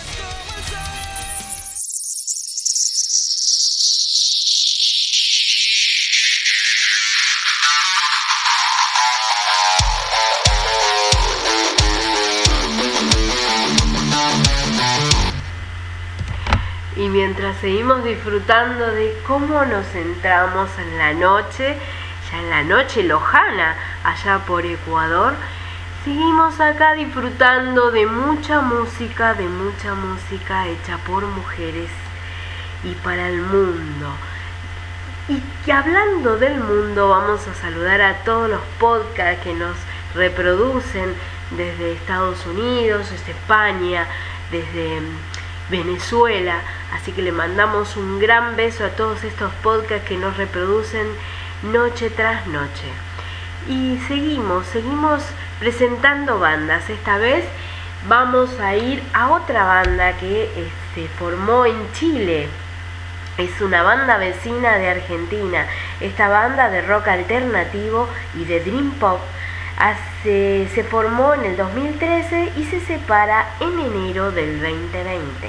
Y mientras seguimos disfrutando de cómo nos centramos en la noche, ya en la noche lojana, allá por Ecuador, seguimos acá disfrutando de mucha música hecha por mujeres y para el mundo. Y que hablando del mundo, vamos a saludar a todos los podcasts que nos reproducen desde Estados Unidos, desde España, desde Venezuela, así que le mandamos un gran beso a todos estos podcasts que nos reproducen noche tras noche. Y seguimos presentando bandas. Esta vez vamos a ir a otra banda que se formó en Chile. Es una banda vecina de Argentina. Esta banda de rock alternativo y de dream pop se formó en el 2013 y se separa en enero del 2020.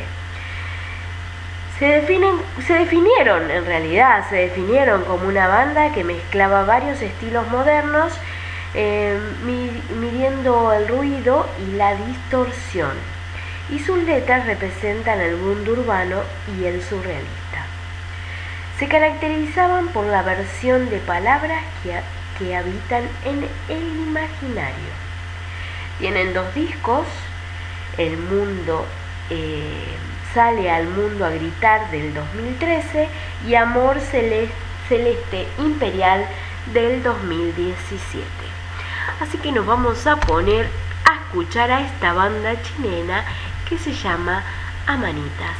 Se definieron como una banda que mezclaba varios estilos modernos, midiendo el ruido y la distorsión, y sus letras representan el mundo urbano y el surrealista. Se caracterizaban por la versión de palabras que habitan en el imaginario. Tienen 2 discos, El Mundo Sale al Mundo a Gritar del 2013 y Amor Celeste Imperial del 2017. Así que nos vamos a poner a escuchar a esta banda chilena que se llama Amanitas.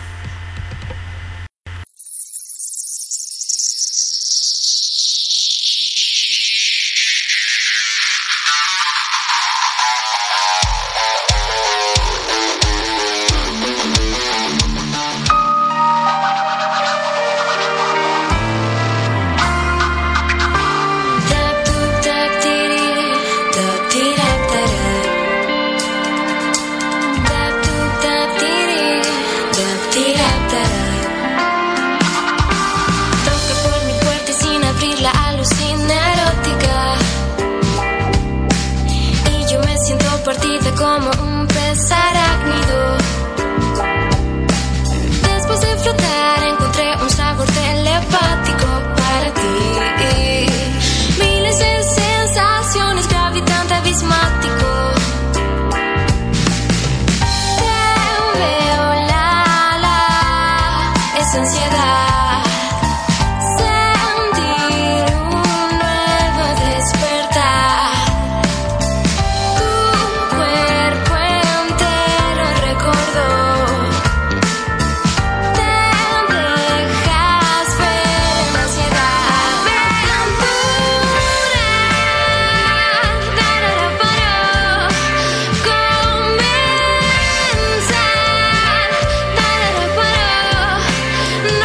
Como un pez arácnido. Después de flotar encontré un sabor telepático para ti. Miles de sensaciones, gravitante abismático. Te veo esa ansiedad. No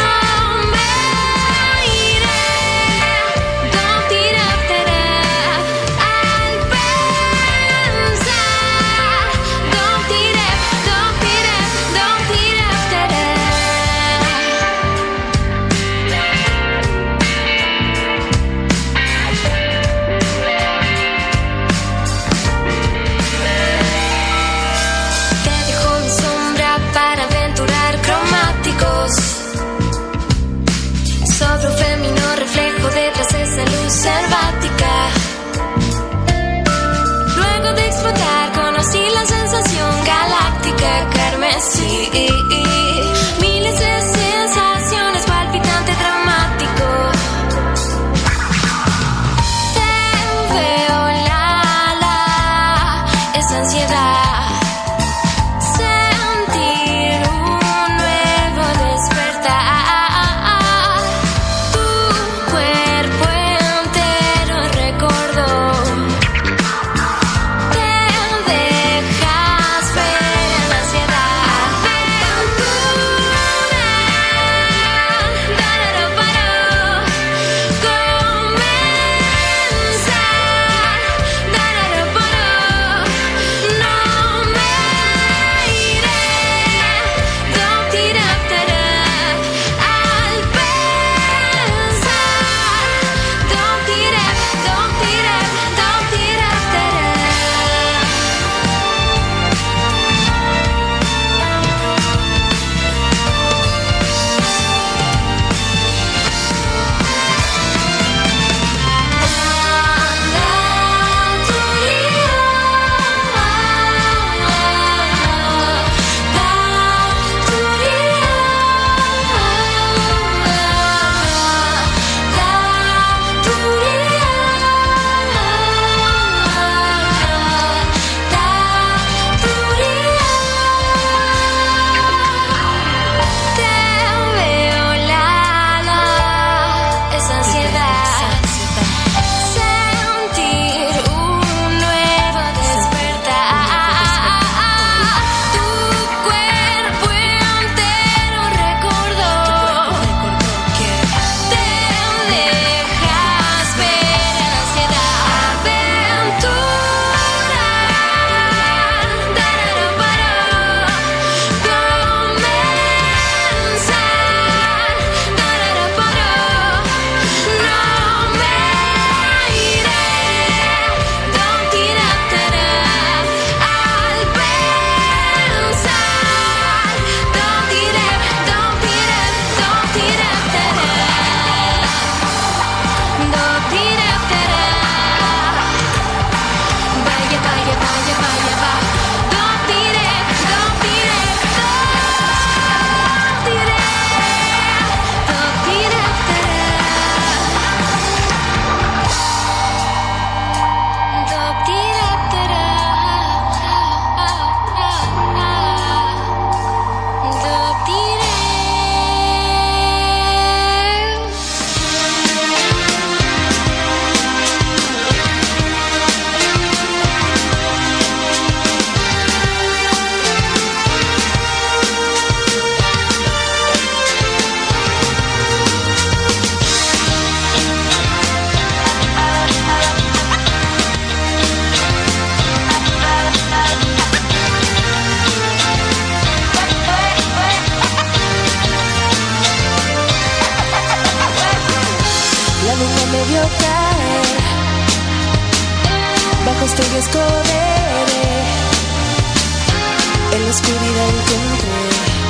aposté y esconderé. En la oscuridad encontré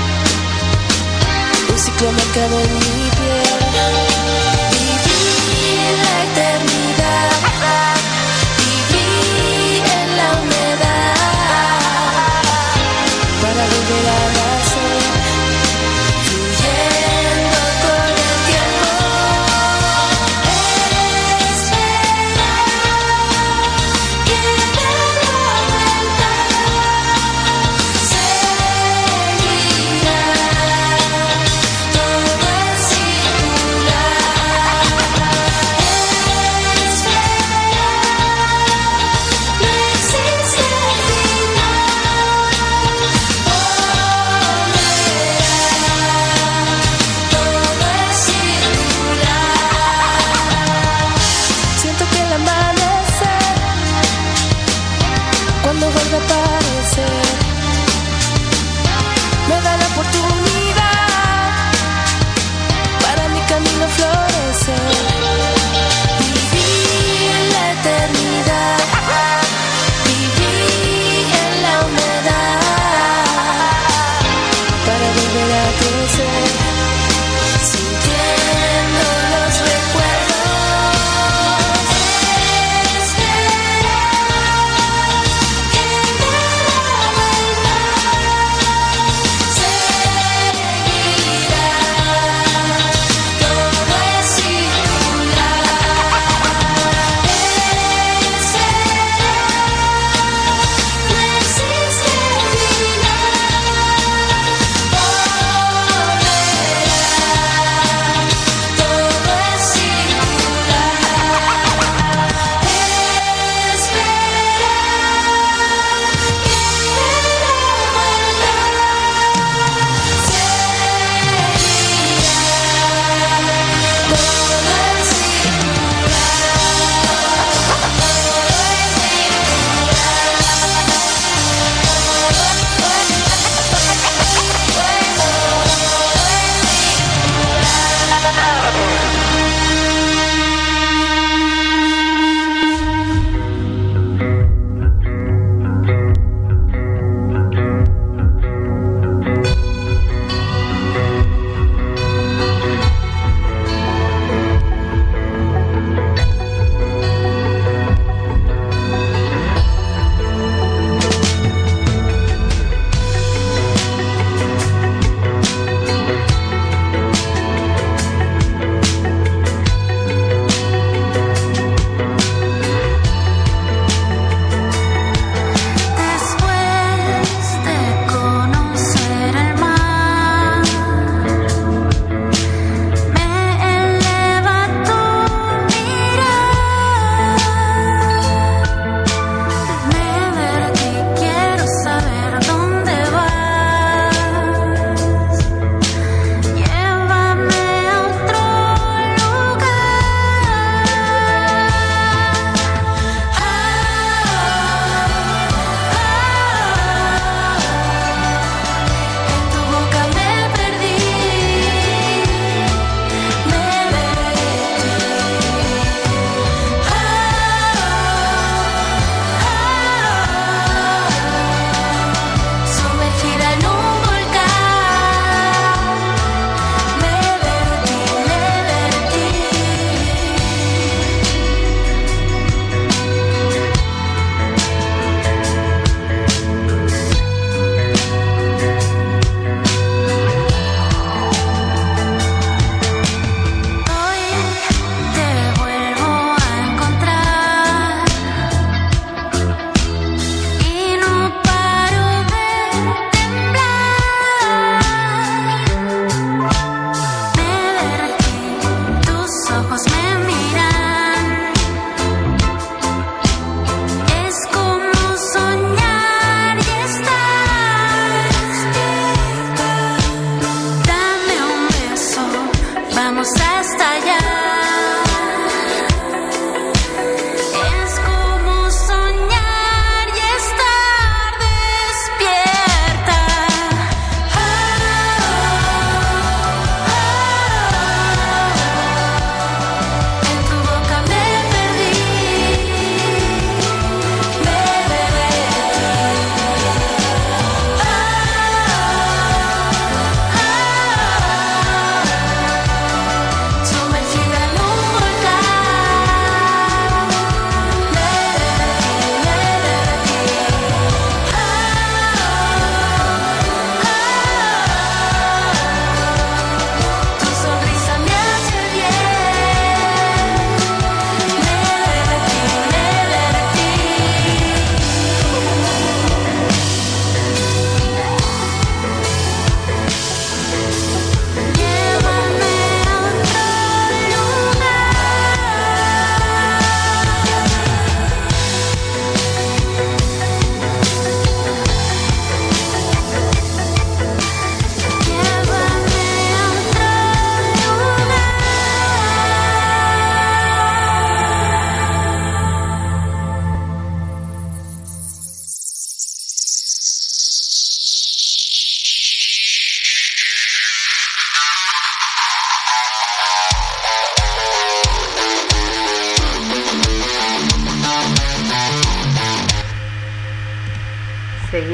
un ciclo marcado en mi piel. Viví en la eternidad, viví en la humedad, para volver a nacer, fluyendo con el tiempo. Cuando vuelve a aparecer, me da la oportunidad para mi camino florecer. Viví en la eternidad, viví en la humedad, para volver a crecer, sintiendo los recuerdos.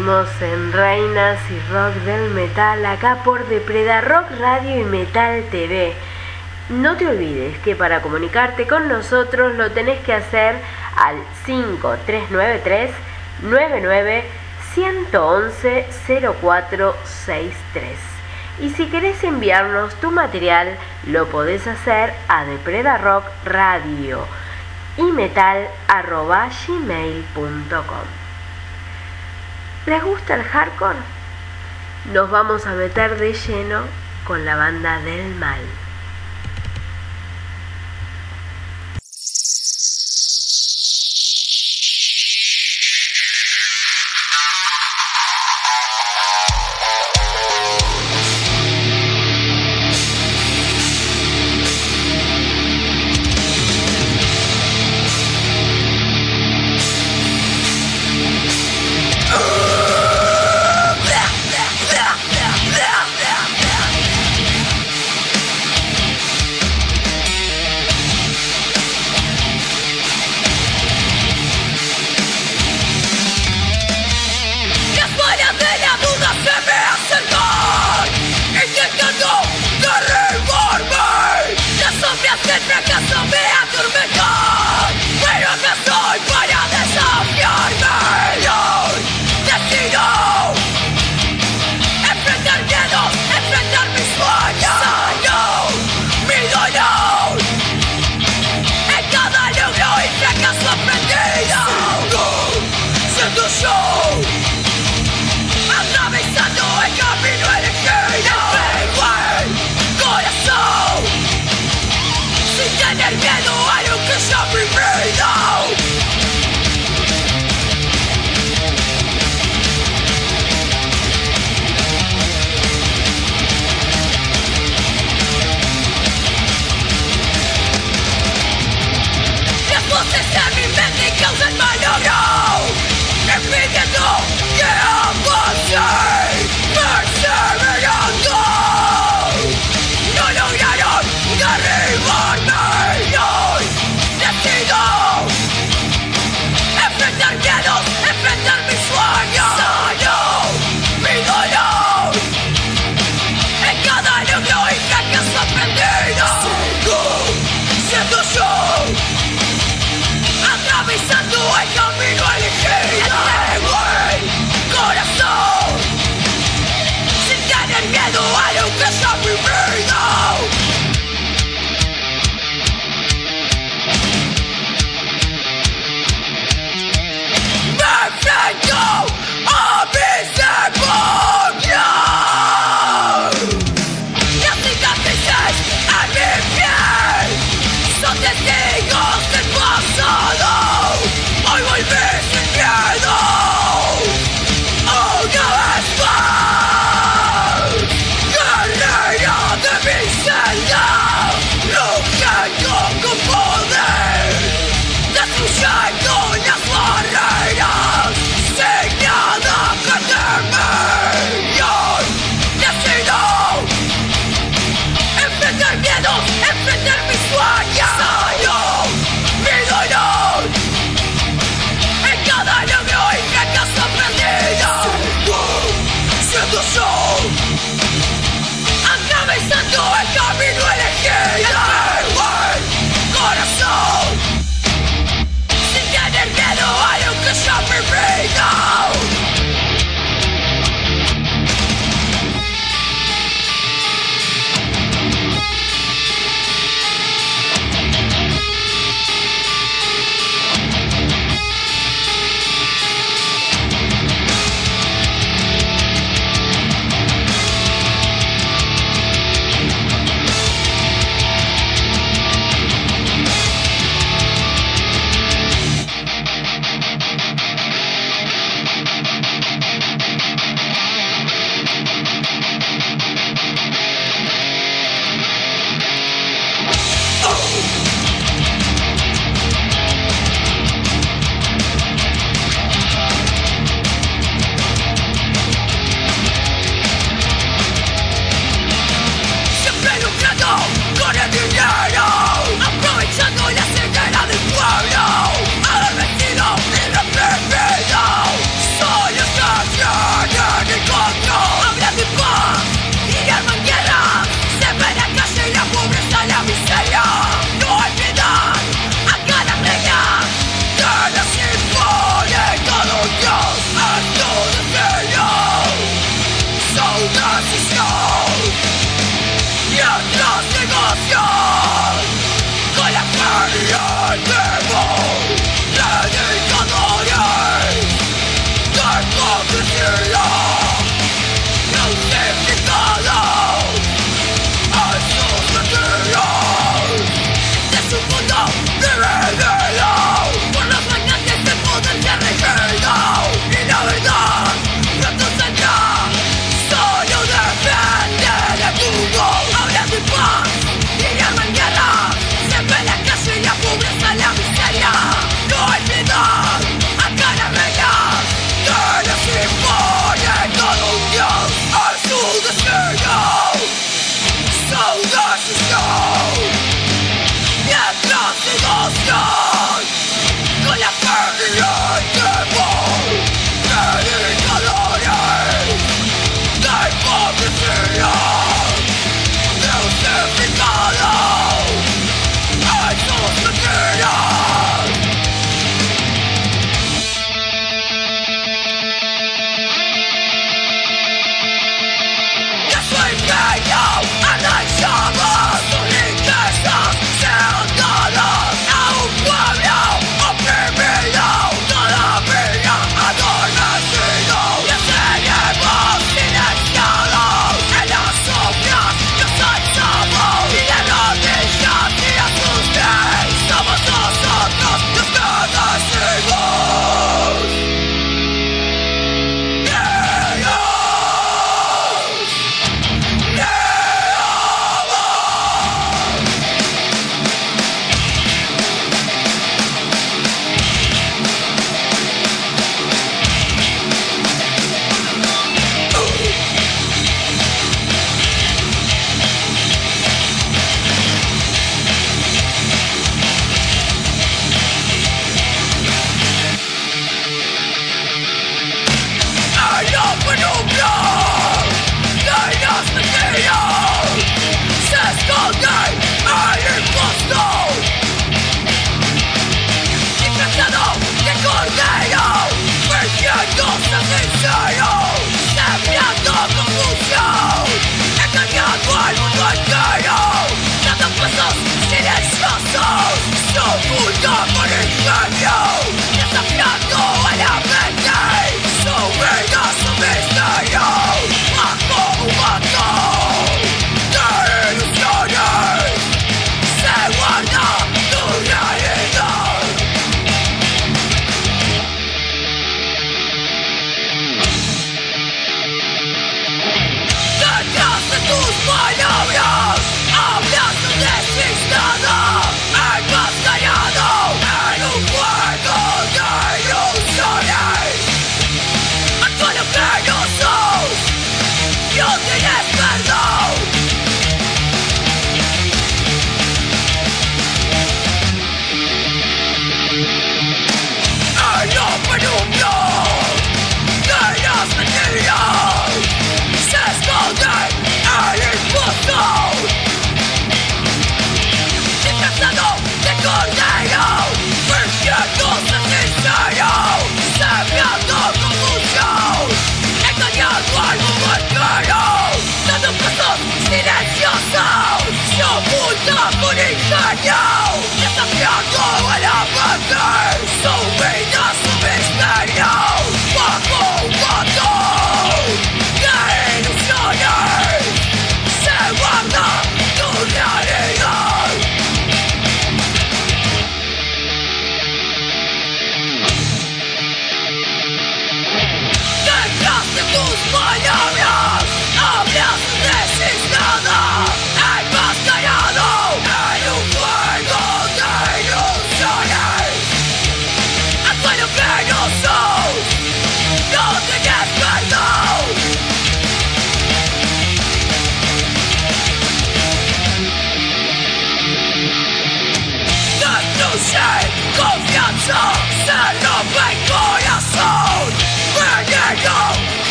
Seguimos en Reinas y Rock del Metal, acá por Depreda Rock Radio y Metal TV. No te olvides que para comunicarte con nosotros lo tenés que hacer al 5393 99 111 0463. Y si querés enviarnos tu material, lo podés hacer a Depreda Rock Radio y metal@gmail.com. ¿Les gusta el hardcore? Nos vamos a meter de lleno con la banda del mal.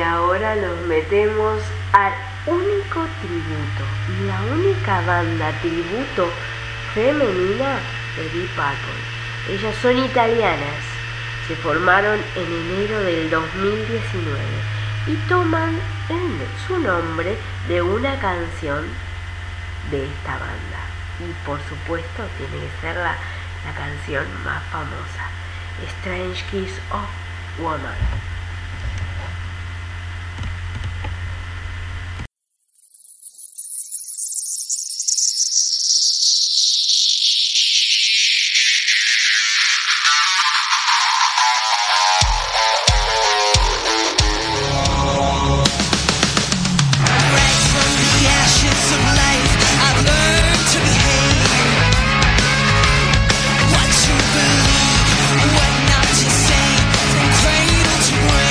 ahora nos metemos al único tributo, la única banda tributo femenina de Deep Purple. Ellas son italianas, se formaron en enero del 2019 y toman su nombre de una canción de esta banda. Y por supuesto tiene que ser la canción más famosa, Strange Kiss of Woman. What to believe, what not to say, from cradle to grave.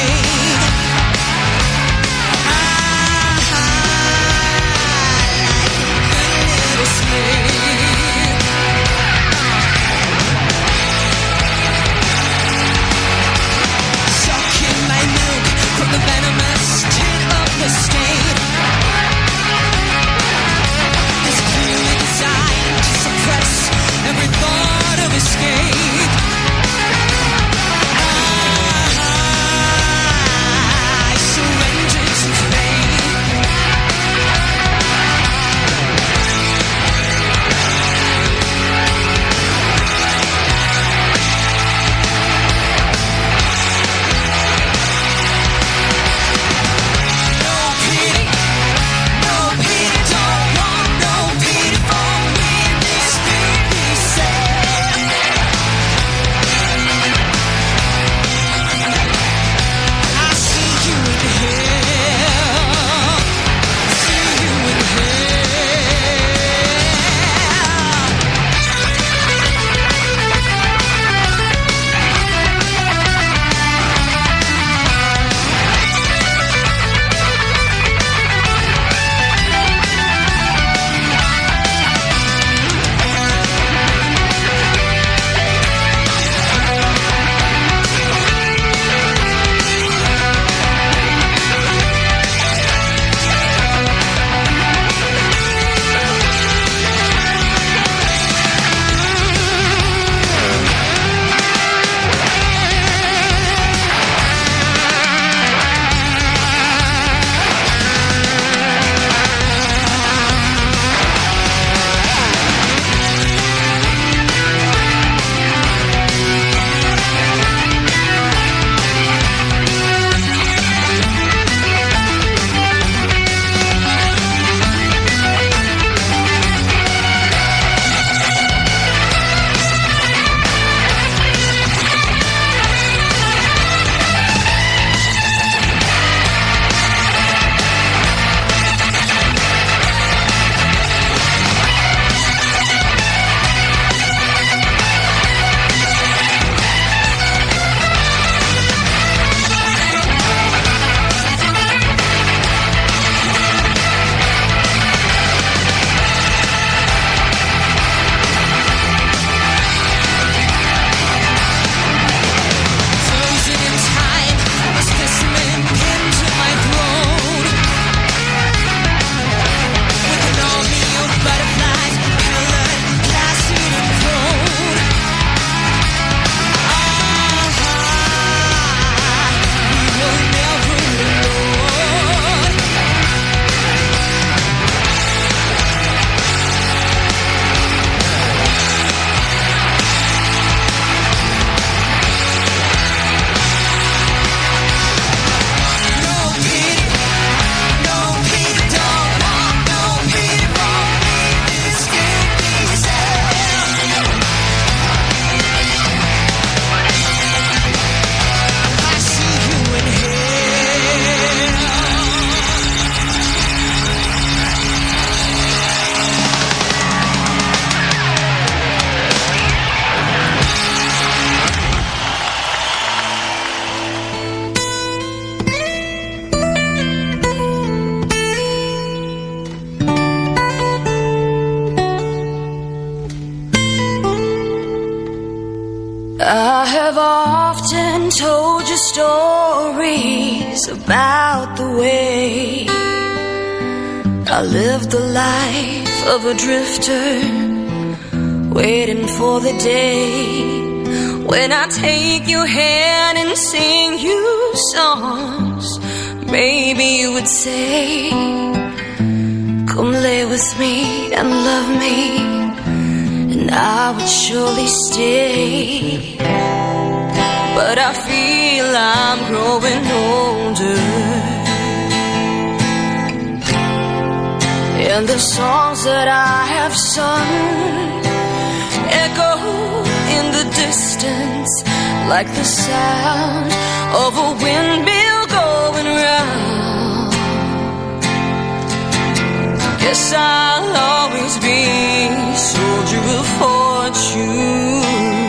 have often told you stories about the way I lived the life of a drifter, waiting for the day when I take your hand and sing you songs. Maybe you would say, come lay with me and love me, and I would surely stay. But I feel I'm growing older, and the songs that I have sung echo in the distance like the sound of a windmill going round. Guess I'll always be soldier of fortune.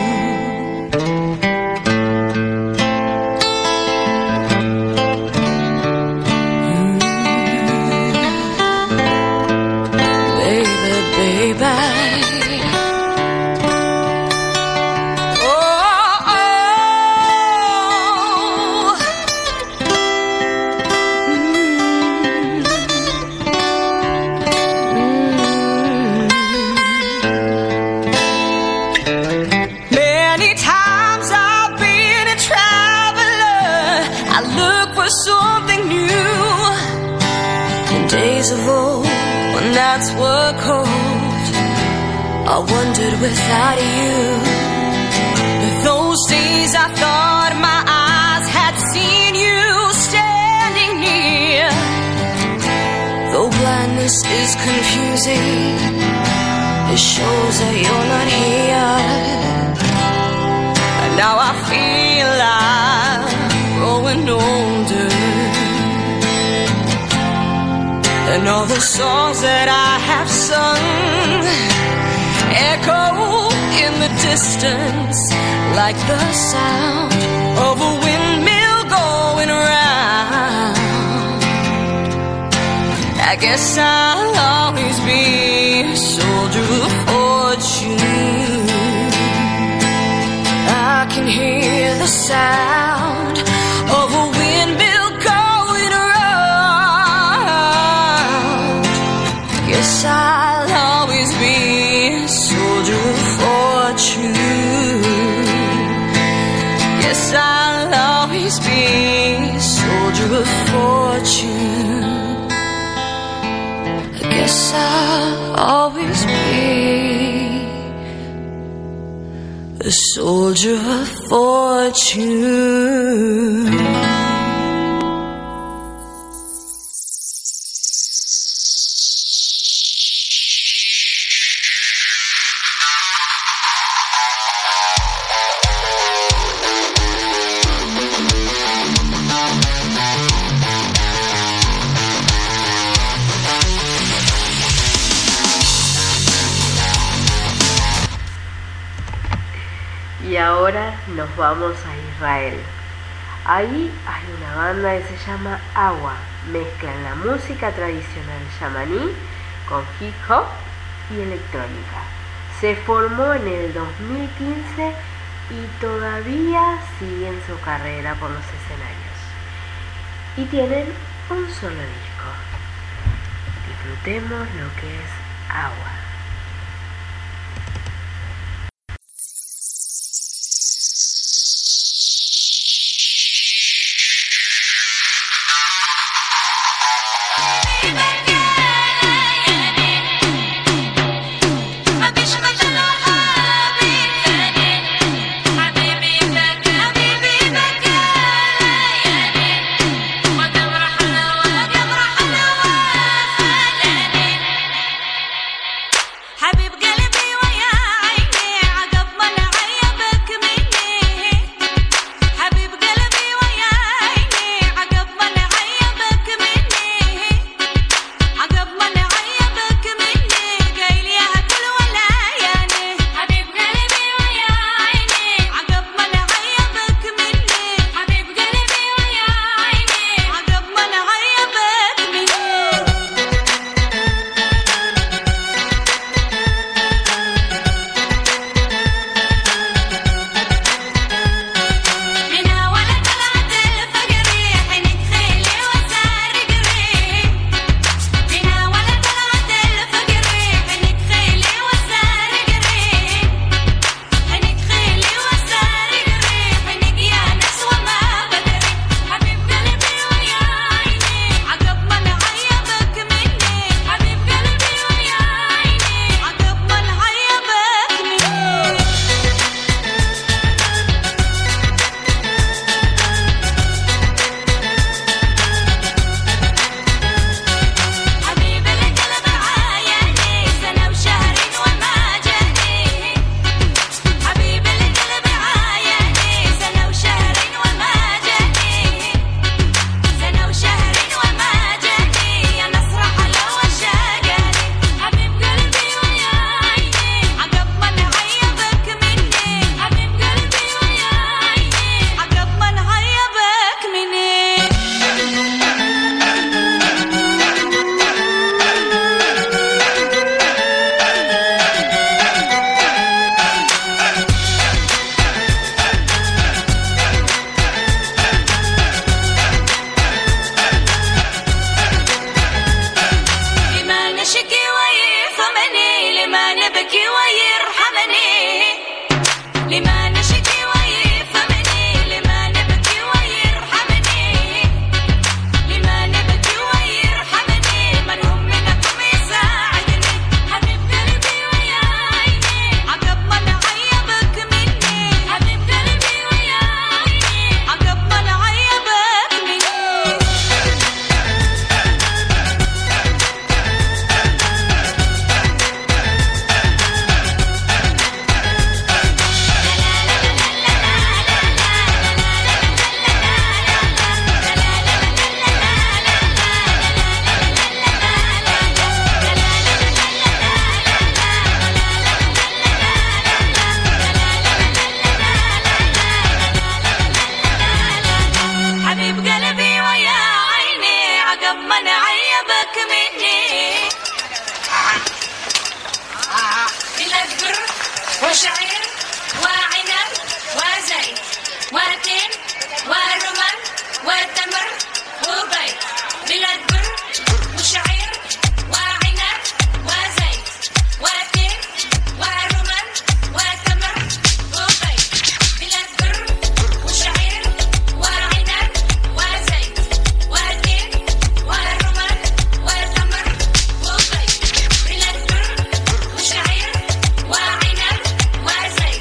Of old, when nights were cold, I wondered without you. Those days I thought my eyes had seen you standing near. Though blindness is confusing, it shows that you're not here. And now I feel I'm growing older, and all the songs that I have sung echo in the distance like the sound of a windmill going round. I guess I'll always be a soldier of fortune. I can hear the sound of a windmill going round. Guess I'll always be a soldier of fortune. Yes, I'll always be a soldier of fortune. I guess I'll always be a soldier of fortune. Y ahora nos vamos a Israel. Ahí hay una banda que se llama Agua. Mezclan la música tradicional yamaní con hip hop y electrónica. Se formó en el 2015 y todavía siguen su carrera por los escenarios. Y tienen un solo disco. Disfrutemos lo que es Agua. مني بلاد بر وشعير وعنب وزيت وتين ورمان وتمر وبيض بلاد بر وشعير وعنب وزيت وتين ورمان وتمر وبيض بلاد بر وشعير وعنب وزيت وتين ورمان وتمر وبيض بلاد بر وشعير وعنب وزيت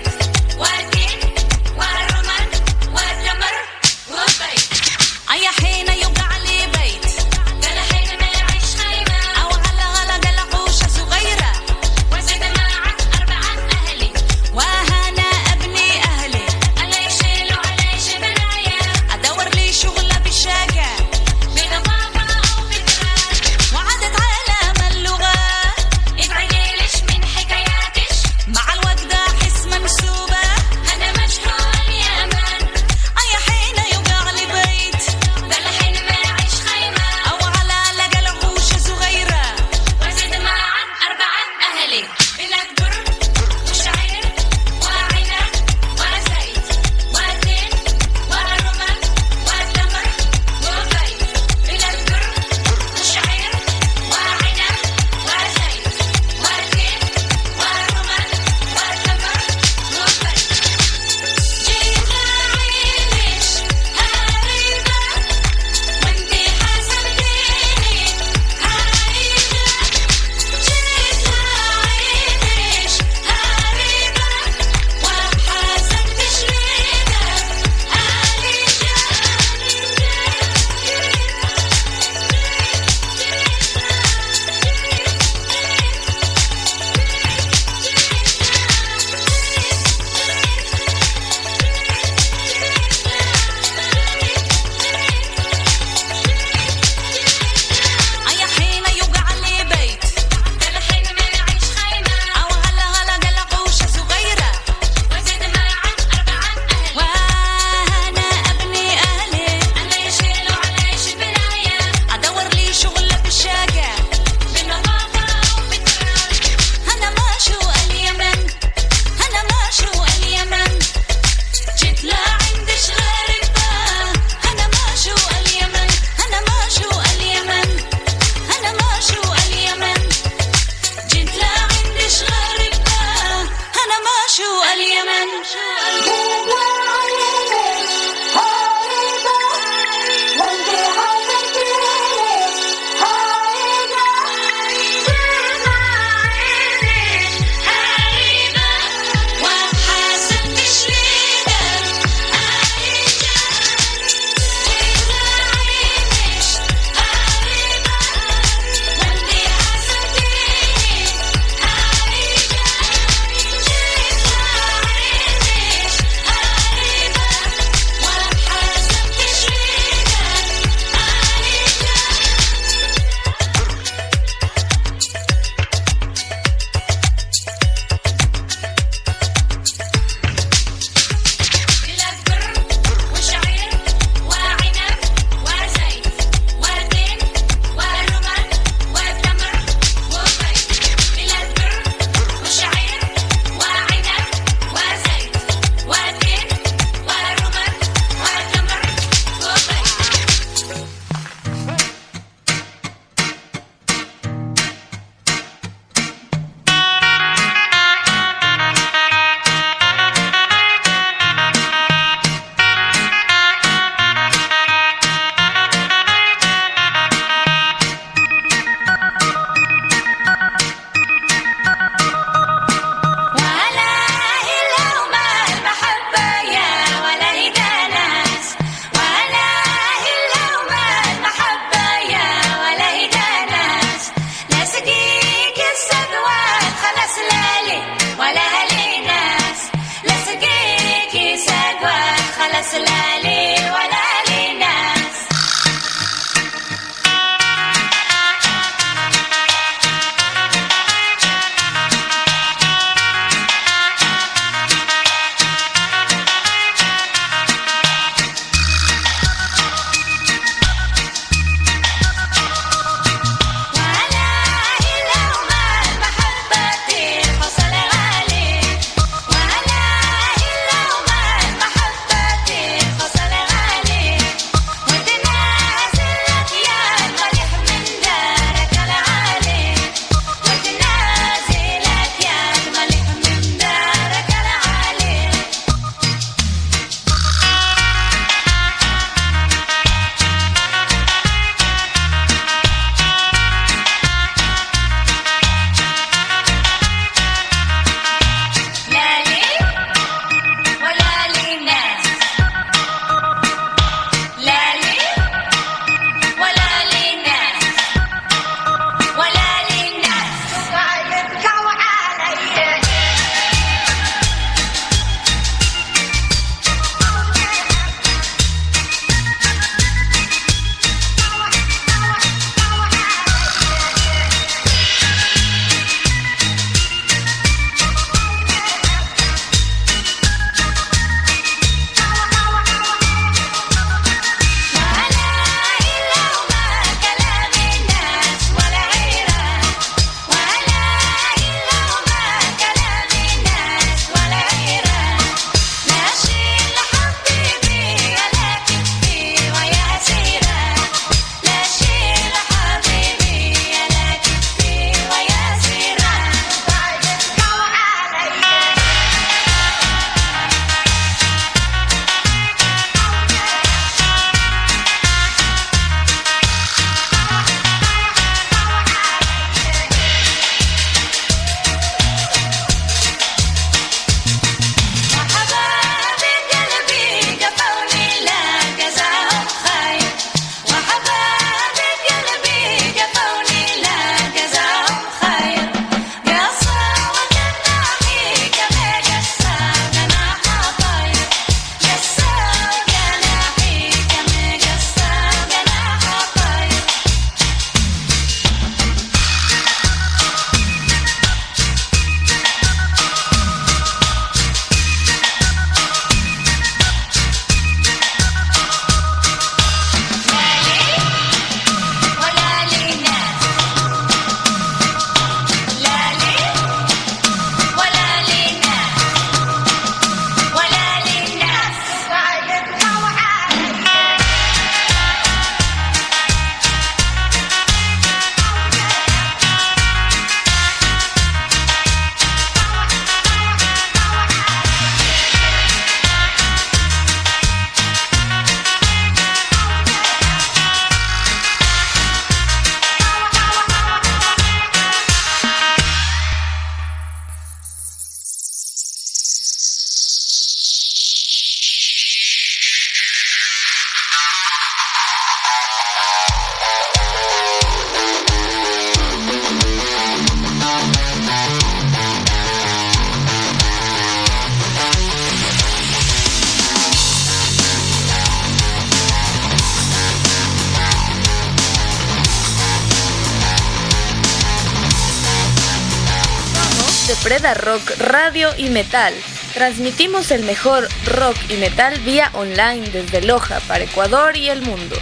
Preda Rock Radio y Metal. Transmitimos el mejor rock y metal vía online desde Loja para Ecuador y el mundo.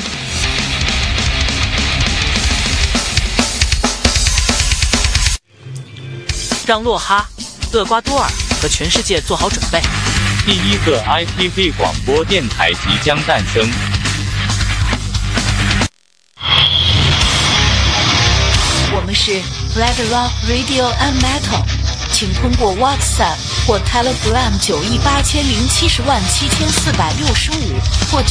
让洛哈、厄瓜多尔和全世界做好准备。 第一个 IPV 广播电台即将诞生。 我们是 Preda Rock Radio and Metal， 请通过 WhatsApp 或 Telegram 9亿8070万7465或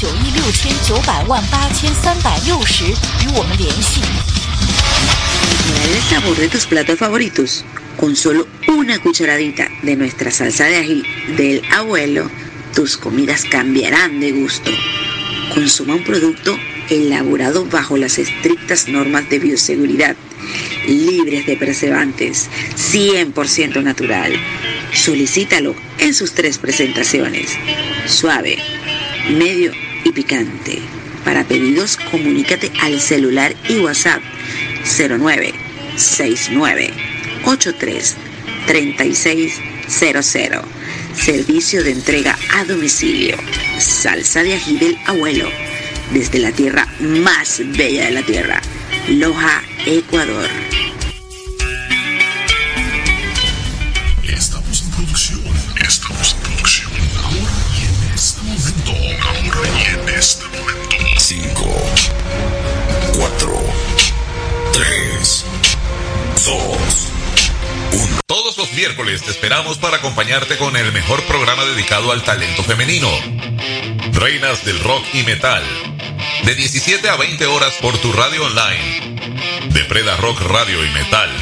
9亿6900万8360与我们联系。 Mira el sabor de tus platos favoritos. Con solo una cucharadita de nuestra salsa de ají del abuelo, tus comidas cambiarán de gusto. Consuma un producto elaborado bajo las estrictas normas de bioseguridad, libres de preservantes, 100% natural. Solicítalo en sus 3 presentaciones: suave, medio y picante. Para pedidos, comunícate al celular y WhatsApp 0969833600. Servicio de entrega a domicilio. Salsa de ají del abuelo, desde la tierra más bella de la tierra, Loja, Ecuador. Estamos en producción. Ahora y en este momento. 5, 4, 3, 2, 1. Todos los miércoles te esperamos para acompañarte con el mejor programa dedicado al talento femenino. Reinas del rock y metal. De 17 a 20 horas por tu radio online. De Preda Rock Radio y Metal.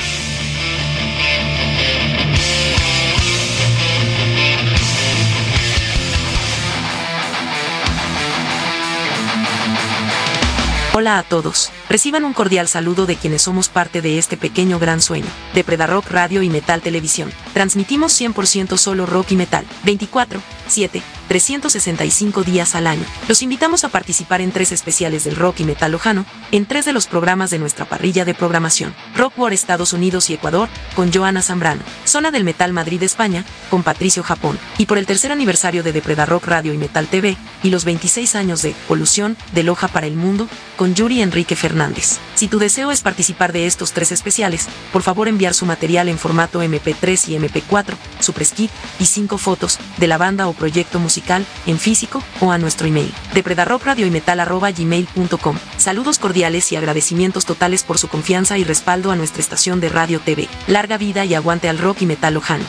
Hola a todos, reciban un cordial saludo de quienes somos parte de este pequeño gran sueño, de Preda Rock Radio y Metal Televisión. Transmitimos 100% solo rock y metal, 24/7, 365 días al año. Los invitamos a participar en 3 especiales del rock y metal lojano, en 3 de los programas de nuestra parrilla de programación. Rock War Estados Unidos y Ecuador, con Joana Zambrano. Zona del Metal Madrid España, con Patricio Japón. Y por el 3er aniversario de Preda Rock Radio y Metal TV, y los 26 años de Polución, de Loja para el Mundo, con Yuri Enrique Fernández. Si tu deseo es participar de estos 3 especiales, por favor enviar su material en formato MP3 y MP4, su press kit y 5 fotos de la banda o proyecto musical en físico o a nuestro email de predarrockradioymetal@gmail.com. Saludos cordiales y agradecimientos totales por su confianza y respaldo a nuestra estación de radio TV. Larga vida y aguante al rock y metal lojano.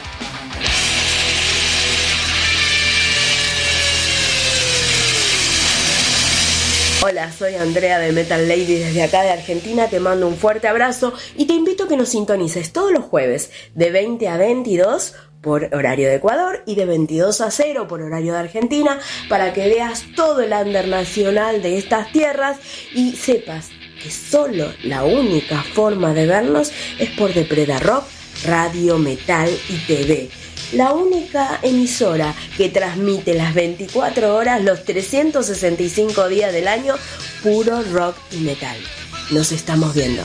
Hola, soy Andrea de Metal Lady desde acá de Argentina, te mando un fuerte abrazo y te invito a que nos sintonices todos los jueves de 20 a 22 por horario de Ecuador y de 22 a 0 por horario de Argentina para que veas todo el under nacional de estas tierras y sepas que solo la única forma de vernos es por The Preda Rock, Radio, Metal y TV. La única emisora que transmite las 24 horas, los 365 días del año, puro rock y metal. Nos estamos viendo.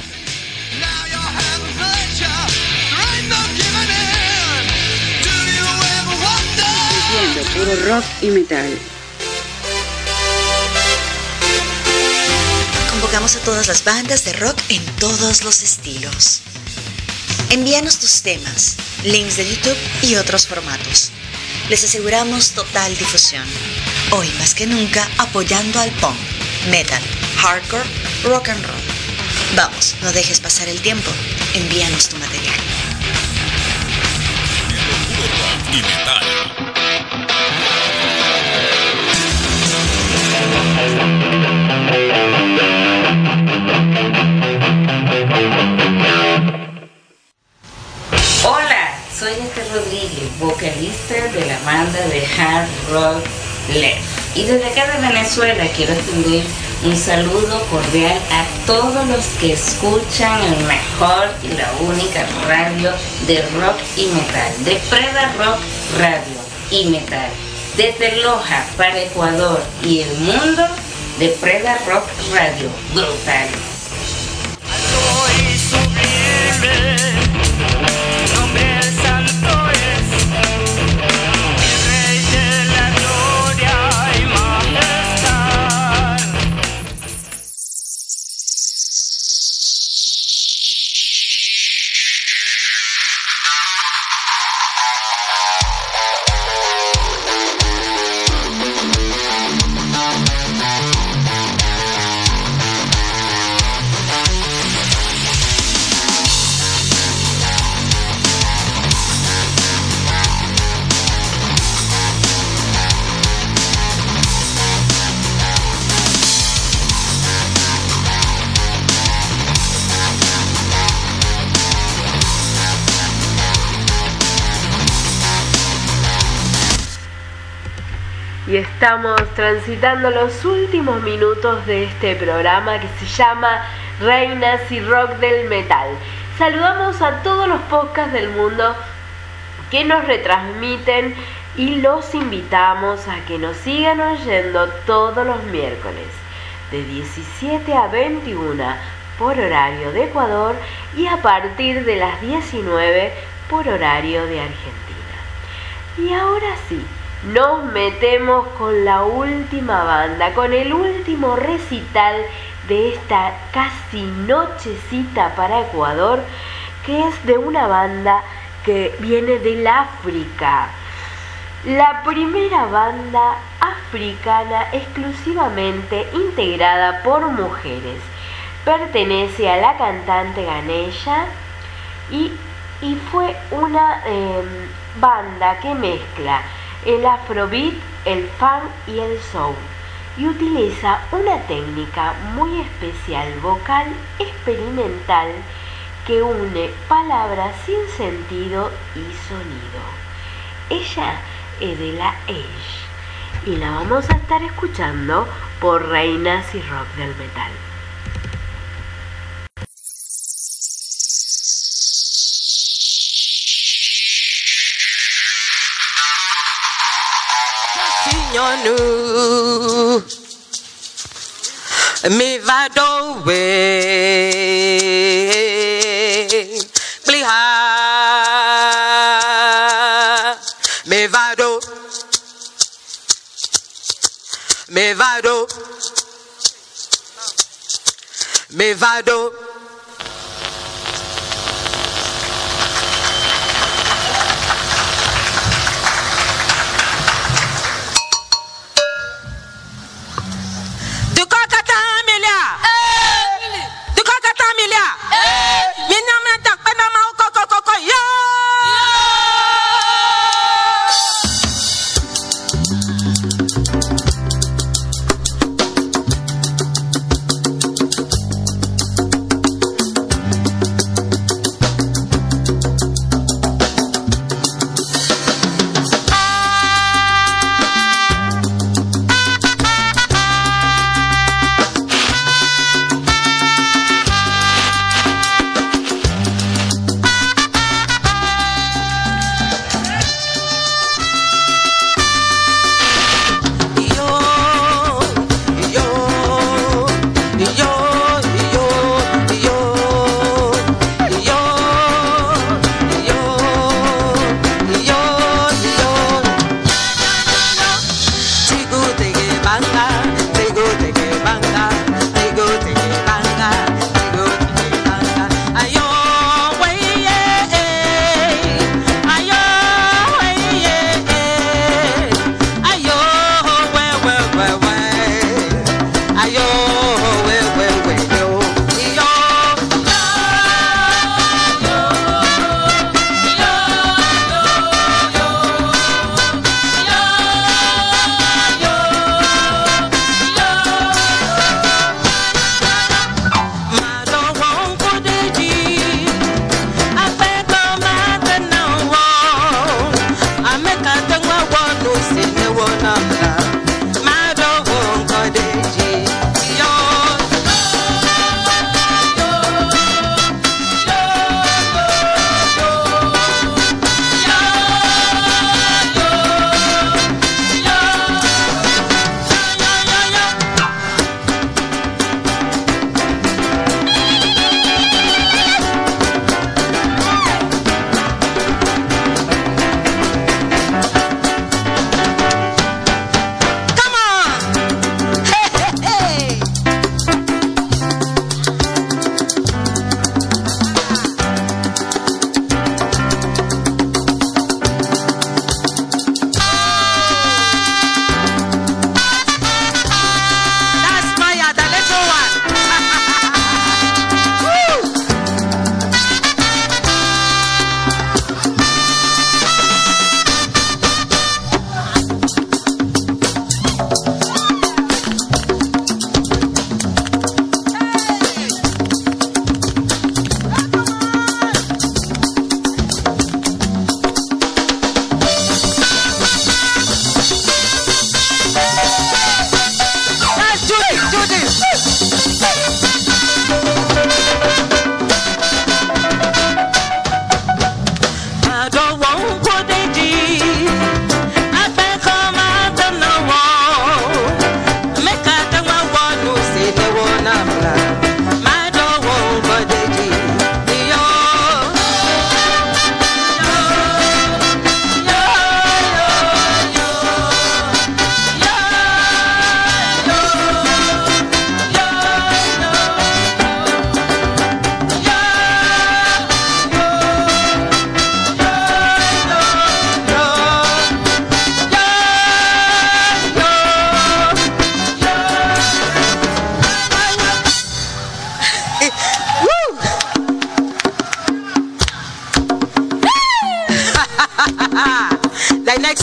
Puro rock y metal. Convocamos a todas las bandas de rock en todos los estilos. Envíanos tus temas, links de YouTube y otros formatos. Les aseguramos total difusión. Hoy más que nunca apoyando al punk, metal, hardcore, rock and roll. Vamos, no dejes pasar el tiempo. Envíanos tu material. Y metal. Hola, soy Esther Rodríguez, vocalista de la banda de hard rock Left. Y desde acá de Venezuela quiero extender un saludo cordial a todos los que escuchan el mejor y la única radio de rock y metal, de Preda Rock Radio y Metal. Desde Loja para Ecuador y el mundo, de Preda Rock Radio. Brutal. Nombre estamos transitando los últimos minutos de este programa que se llama Reinas y Rock del Metal. Saludamos a todos los podcasts del mundo que nos retransmiten y los invitamos a que nos sigan oyendo todos los miércoles de 17 a 21 por horario de Ecuador y a partir de las 19 por horario de Argentina. Y ahora sí, nos metemos con la última banda, con el último recital de esta casi nochecita para Ecuador, que es de una banda que viene del África. La primera banda africana exclusivamente integrada por mujeres. Pertenece a la cantante Ganesha y fue una banda que mezcla el afrobeat, el funk y el soul, y utiliza una técnica muy especial vocal experimental que une palabras sin sentido y sonido. Ella es de la Age y la vamos a estar escuchando por Reinas y Rock del Metal. Signonu mi vado we bliha me vado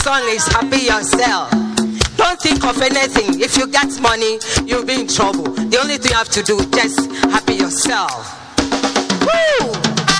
song is Happy Yourself. Don't think of anything. If you get money, you'll be in trouble. The only thing you have to do, just happy yourself. Woo!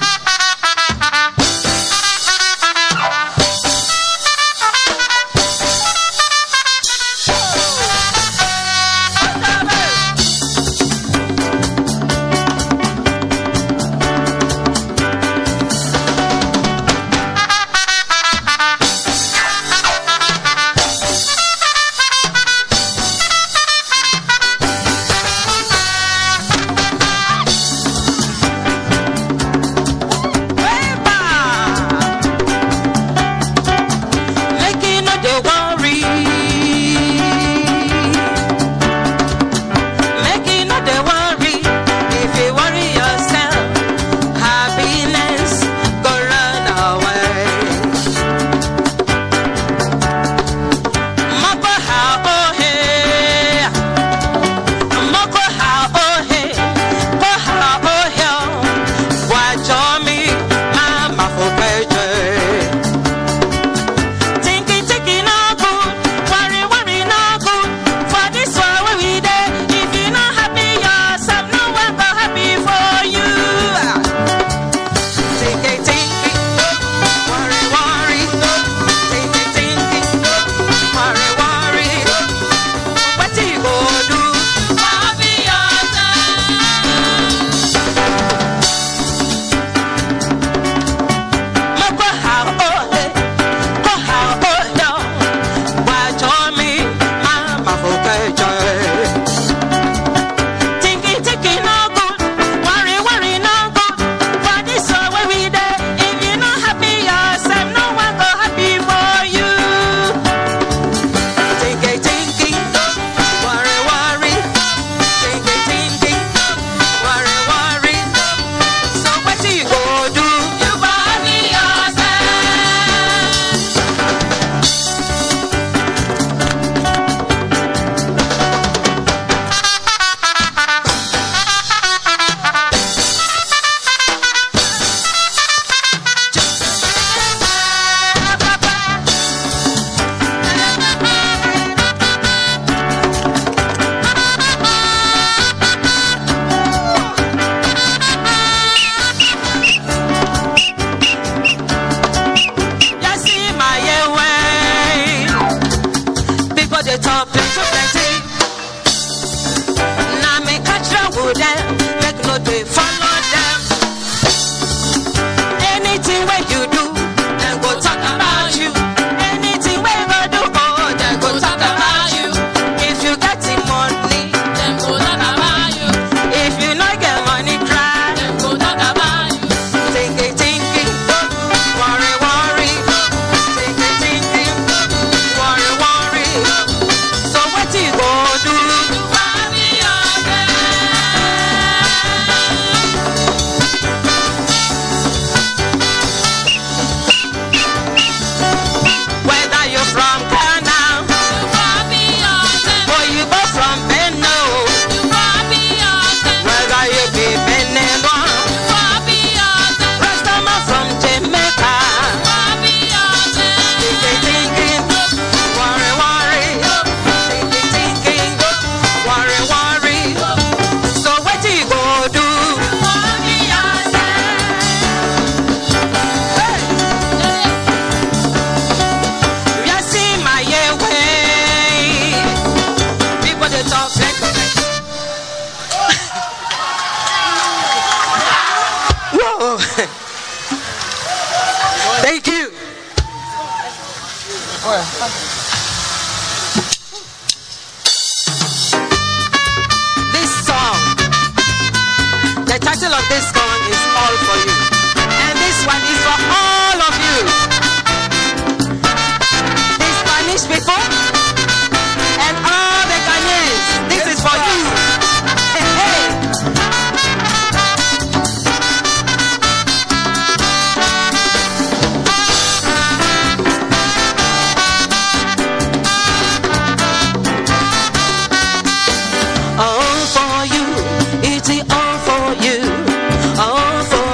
Thank you. This song, the title of this song is All For You. And this one is for all of you. The Spanish people and all the Ghanaians. This is for you. Hey, hey.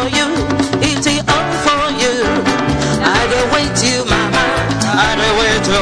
To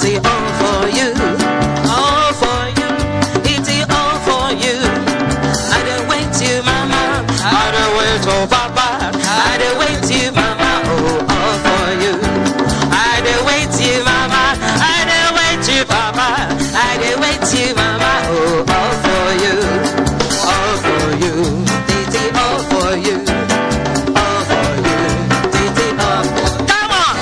It's all for you, all for you. It's all for you. I don't wait to mama, I don't wait to papa, I don't wait to mama, oh, all for you. I don't wait to mama, I don't wait to papa, I don't wait to mama, oh, all for you, all for you. It's all for you, all for you. It's all for you. Come on.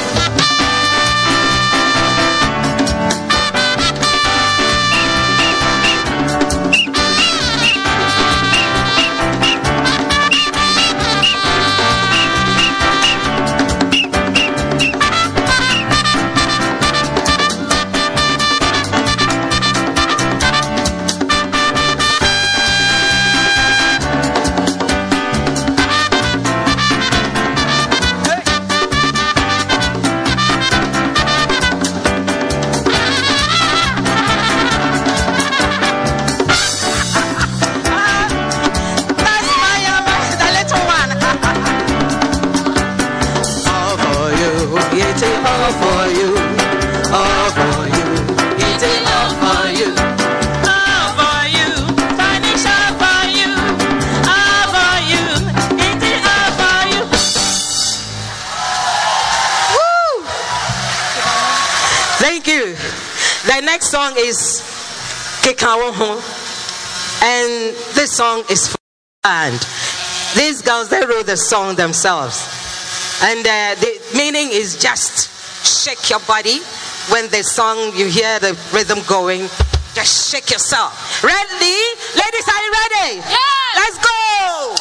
Thank you. The next song is Kekawoho, and this song is for the band. These girls, they wrote the song themselves, and the meaning is just shake your body. When the song, you hear the rhythm going, just shake yourself. Ready? Ladies, are you ready? Yeah! Let's go!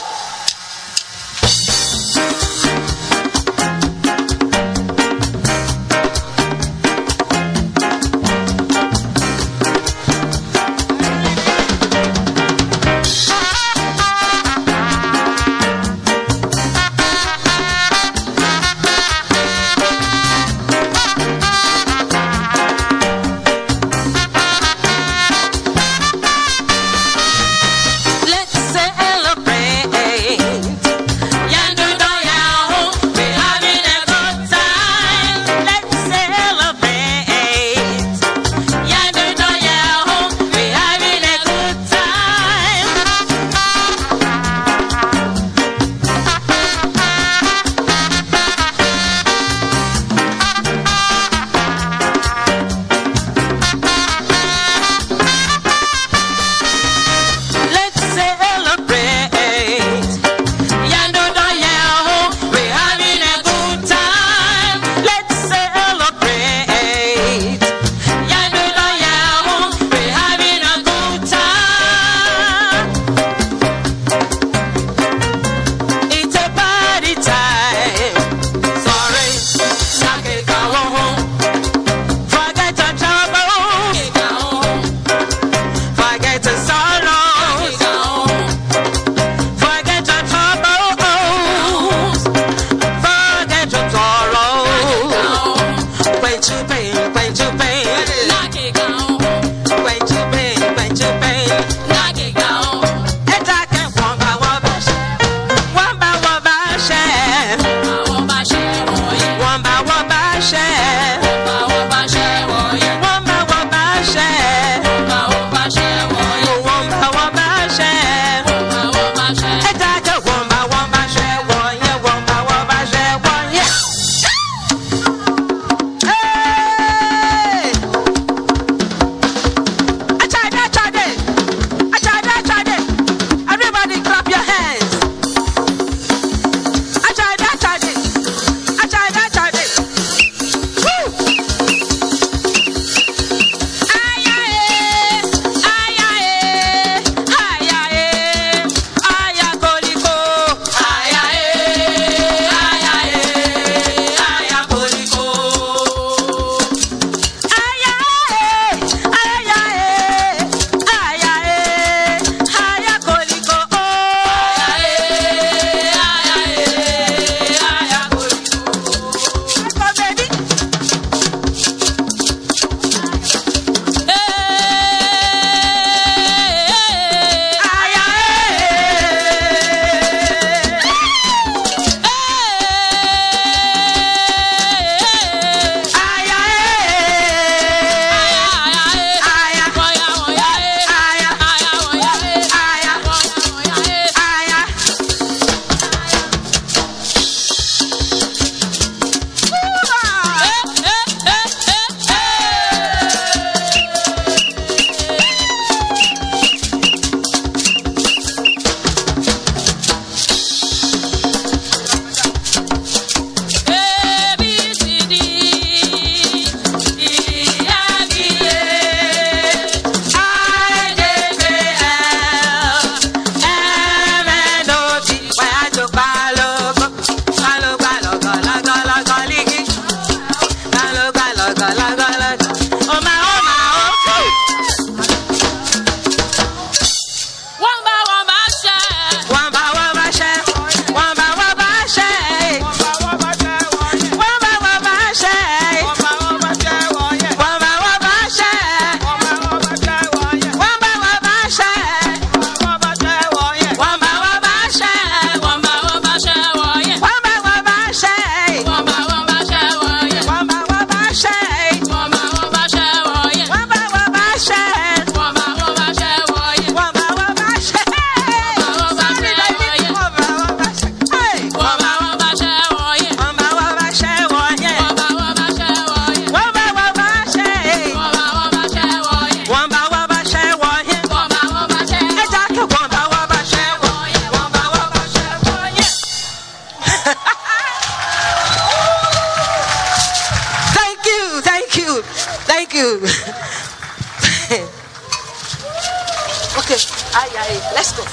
Let's go.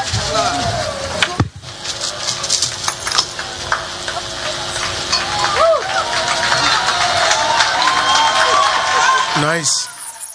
Nice.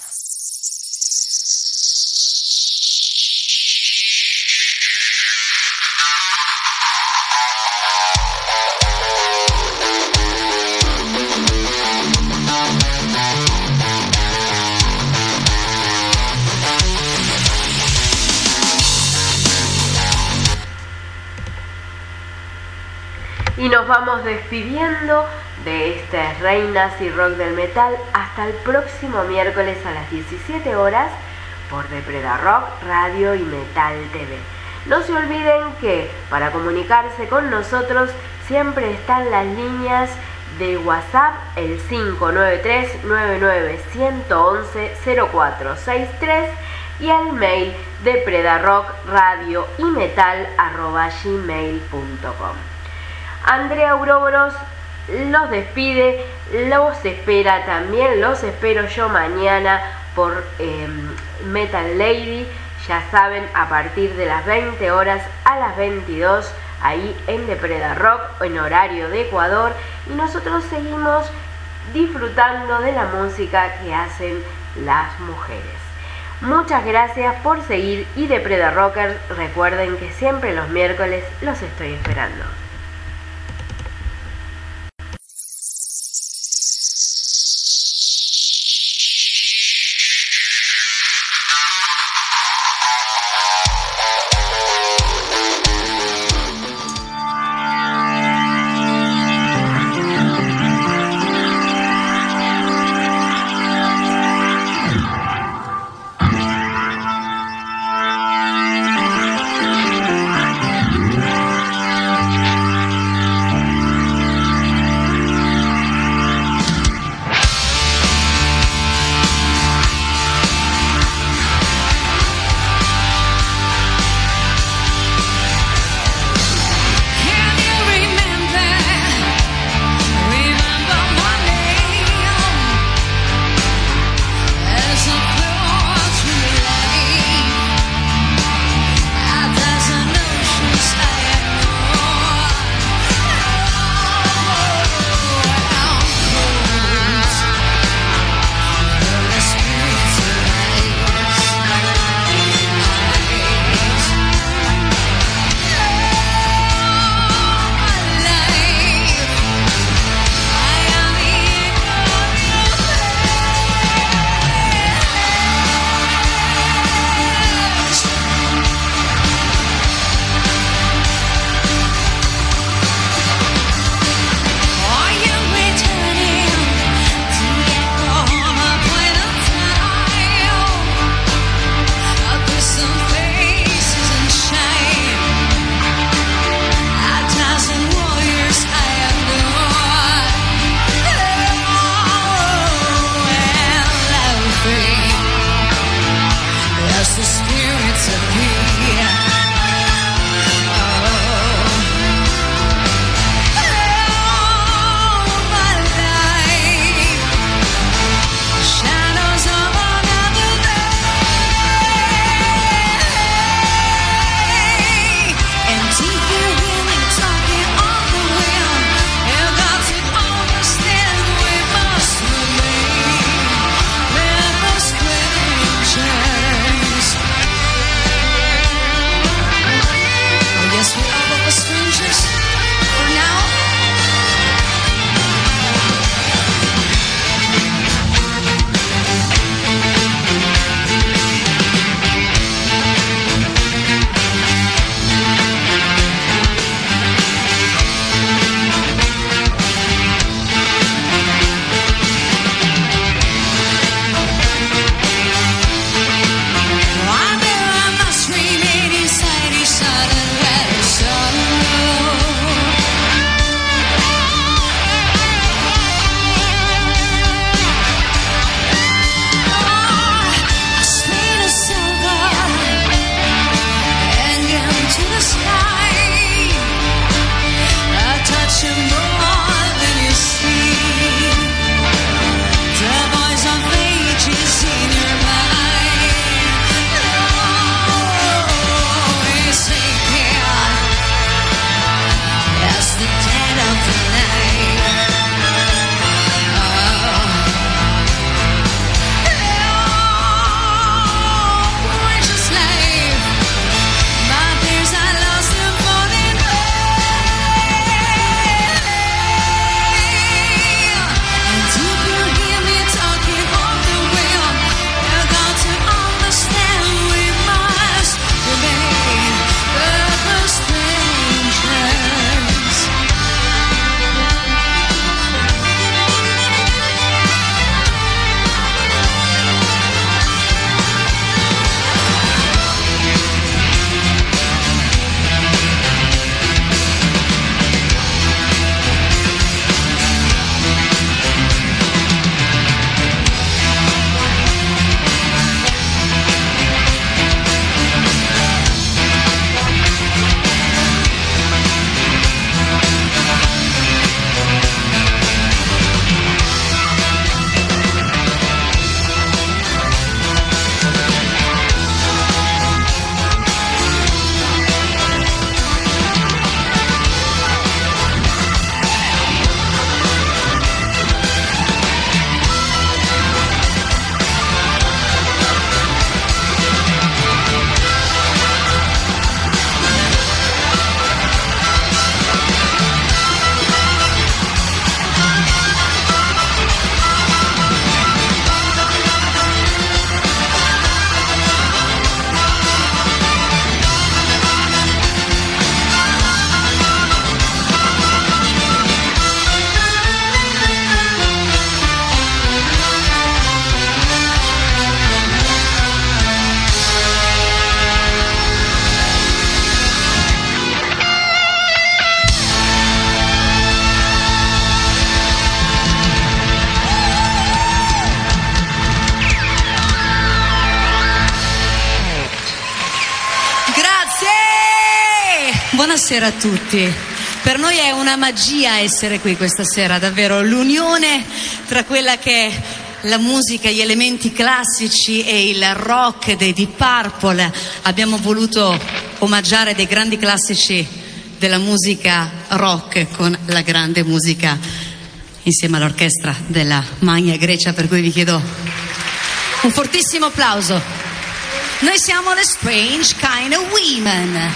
Y nos vamos despidiendo de estas reinas y rock del metal hasta el próximo miércoles a las 17 horas por Depredar Rock Radio y Metal TV. No se olviden que para comunicarse con nosotros siempre están las líneas de WhatsApp, el 593-99-111-0463 y al mail depredarrockradio.y-metal@gmail.com. Andrea Ouroboros los despide, los espera también, los espero yo mañana por Metal Lady, ya saben, a partir de las 20 horas a las 22, ahí en Depredar Rock, en horario de Ecuador, y nosotros seguimos disfrutando de la música que hacen las mujeres. Muchas gracias por seguir y Depredar Rockers, recuerden que siempre los miércoles los estoy esperando. buonasera a tutti. Per noi è una magia essere qui questa sera, davvero. L'unione tra quella che è la musica, gli elementi classici e il rock dei Deep Purple. Abbiamo voluto omaggiare dei grandi classici della musica rock con la grande musica insieme all'orchestra della Magna Grecia, per cui vi chiedo un fortissimo applauso. Noi siamo The Strange Kind of Women.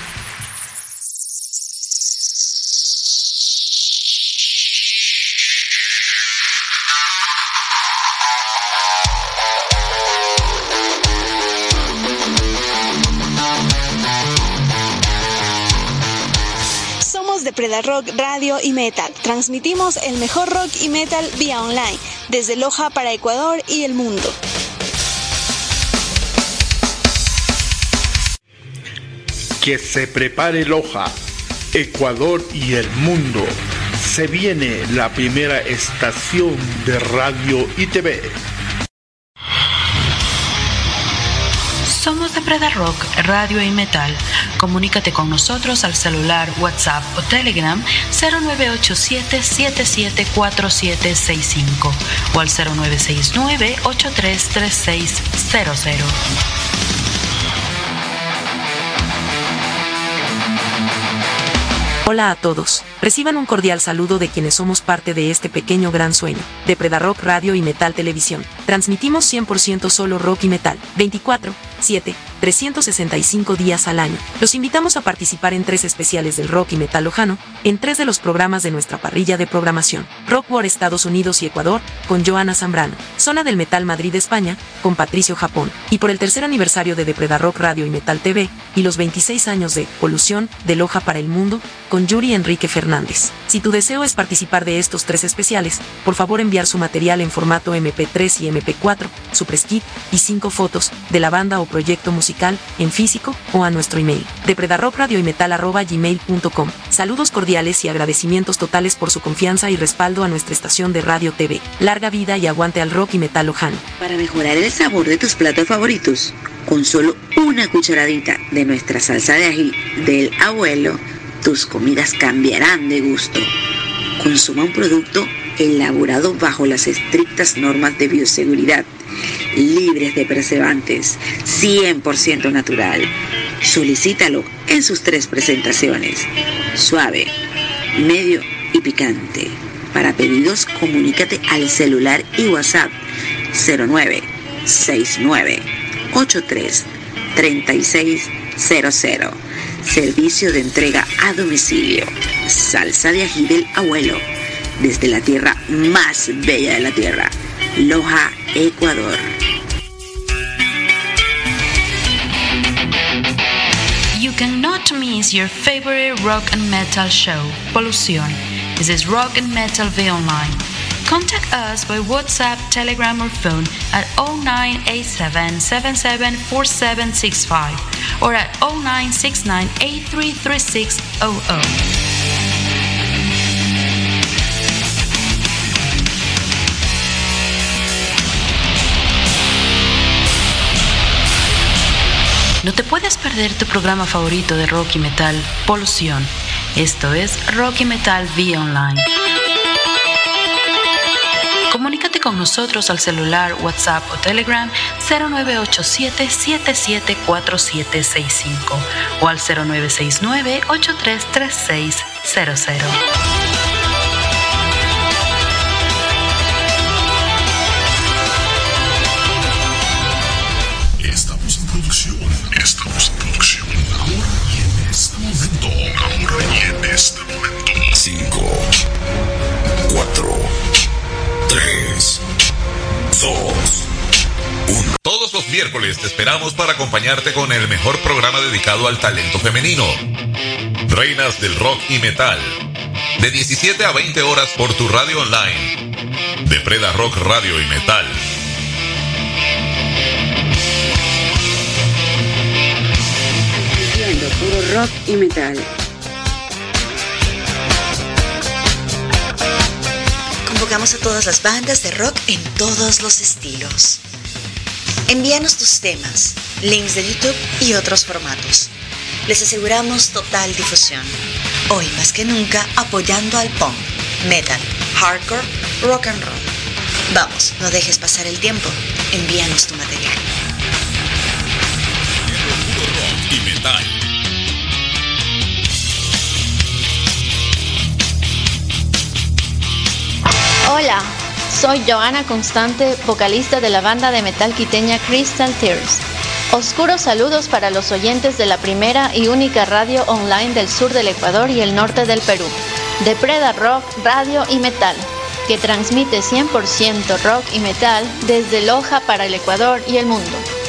Somos de Predarock Radio y Metal. Transmitimos el mejor rock y metal vía online, desde Loja para Ecuador y el mundo. Que se prepare Loja, Ecuador y el mundo. Se viene la primera estación de radio y TV. Somos de Predarock Radio y Metal. Comunícate con nosotros al celular, WhatsApp o Telegram 0987-774765 o al 0969-833600. Hola a todos, reciban un cordial saludo de quienes somos parte de este pequeño gran sueño, de Predarock Radio y Metal Televisión. Transmitimos 100% solo rock y metal, 24/7, 365 días al año. Los invitamos a participar en 3 especiales del rock y metal lojano, en 3 de los programas de nuestra parrilla de programación. Rock War Estados Unidos y Ecuador, con Joana Zambrano. Zona del Metal Madrid España, con Patricio Japón. Y por el 3er aniversario de Predarock Radio y Metal TV, y los 26 años de Polución, de Loja para el Mundo, con Yuri Enrique Fernández. Si tu deseo es participar de estos 3 especiales, por favor enviar su material en formato MP3 y MP4, su press kit y 5 fotos de la banda o proyecto musical en físico o a nuestro email de predarrockradioymetal@gmail.com. Saludos cordiales y agradecimientos totales por su confianza y respaldo a nuestra estación de radio TV. Larga vida y aguante al rock y metal lojano. Para mejorar el sabor de tus platos favoritos, con solo una cucharadita de nuestra salsa de ají del abuelo, tus comidas cambiarán de gusto. Consuma un producto elaborado bajo las estrictas normas de bioseguridad, libres de preservantes, 100% natural. Solicítalo en sus 3 presentaciones: suave, medio y picante. Para pedidos, comunícate al celular y WhatsApp 0969-833600. Servicio de entrega a domicilio. Salsa de ají del abuelo, desde la tierra más bella de la tierra, Loja, Ecuador. You cannot miss your favorite rock and metal show, Polución. This is Rock and Metal V Online. Contact us by WhatsApp, Telegram or phone at 0987-774765 or at 0969-833600. No te puedes perder tu programa favorito de rock y metal, Polución. Esto es Rock y Metal vía online. Comunícate con nosotros al celular, WhatsApp o Telegram 0987-774765 o al 0969-833600. Estamos en producción. Ahora y en este momento. 5, 4, 3, 2, 1. Todos los miércoles te esperamos para acompañarte con el mejor programa dedicado al talento femenino. Reinas del rock y metal. De 17 a 20 horas por tu radio online. De Predarock Radio y Metal. Puro rock y metal. Convocamos a todas las bandas de rock en todos los estilos. Envíanos tus temas, links de YouTube y otros formatos. Les aseguramos total difusión. Hoy más que nunca apoyando al punk, metal, hardcore, rock and roll. Vamos, no dejes pasar el tiempo. Envíanos tu material. Rock y metal. Hola, soy Joana Constante, vocalista de la banda de metal quiteña Crystal Tears. Oscuros saludos para los oyentes de la primera y única radio online del sur del Ecuador y el norte del Perú, de Preda Rock, Radio y Metal, que transmite 100% rock y metal desde Loja para el Ecuador y el mundo.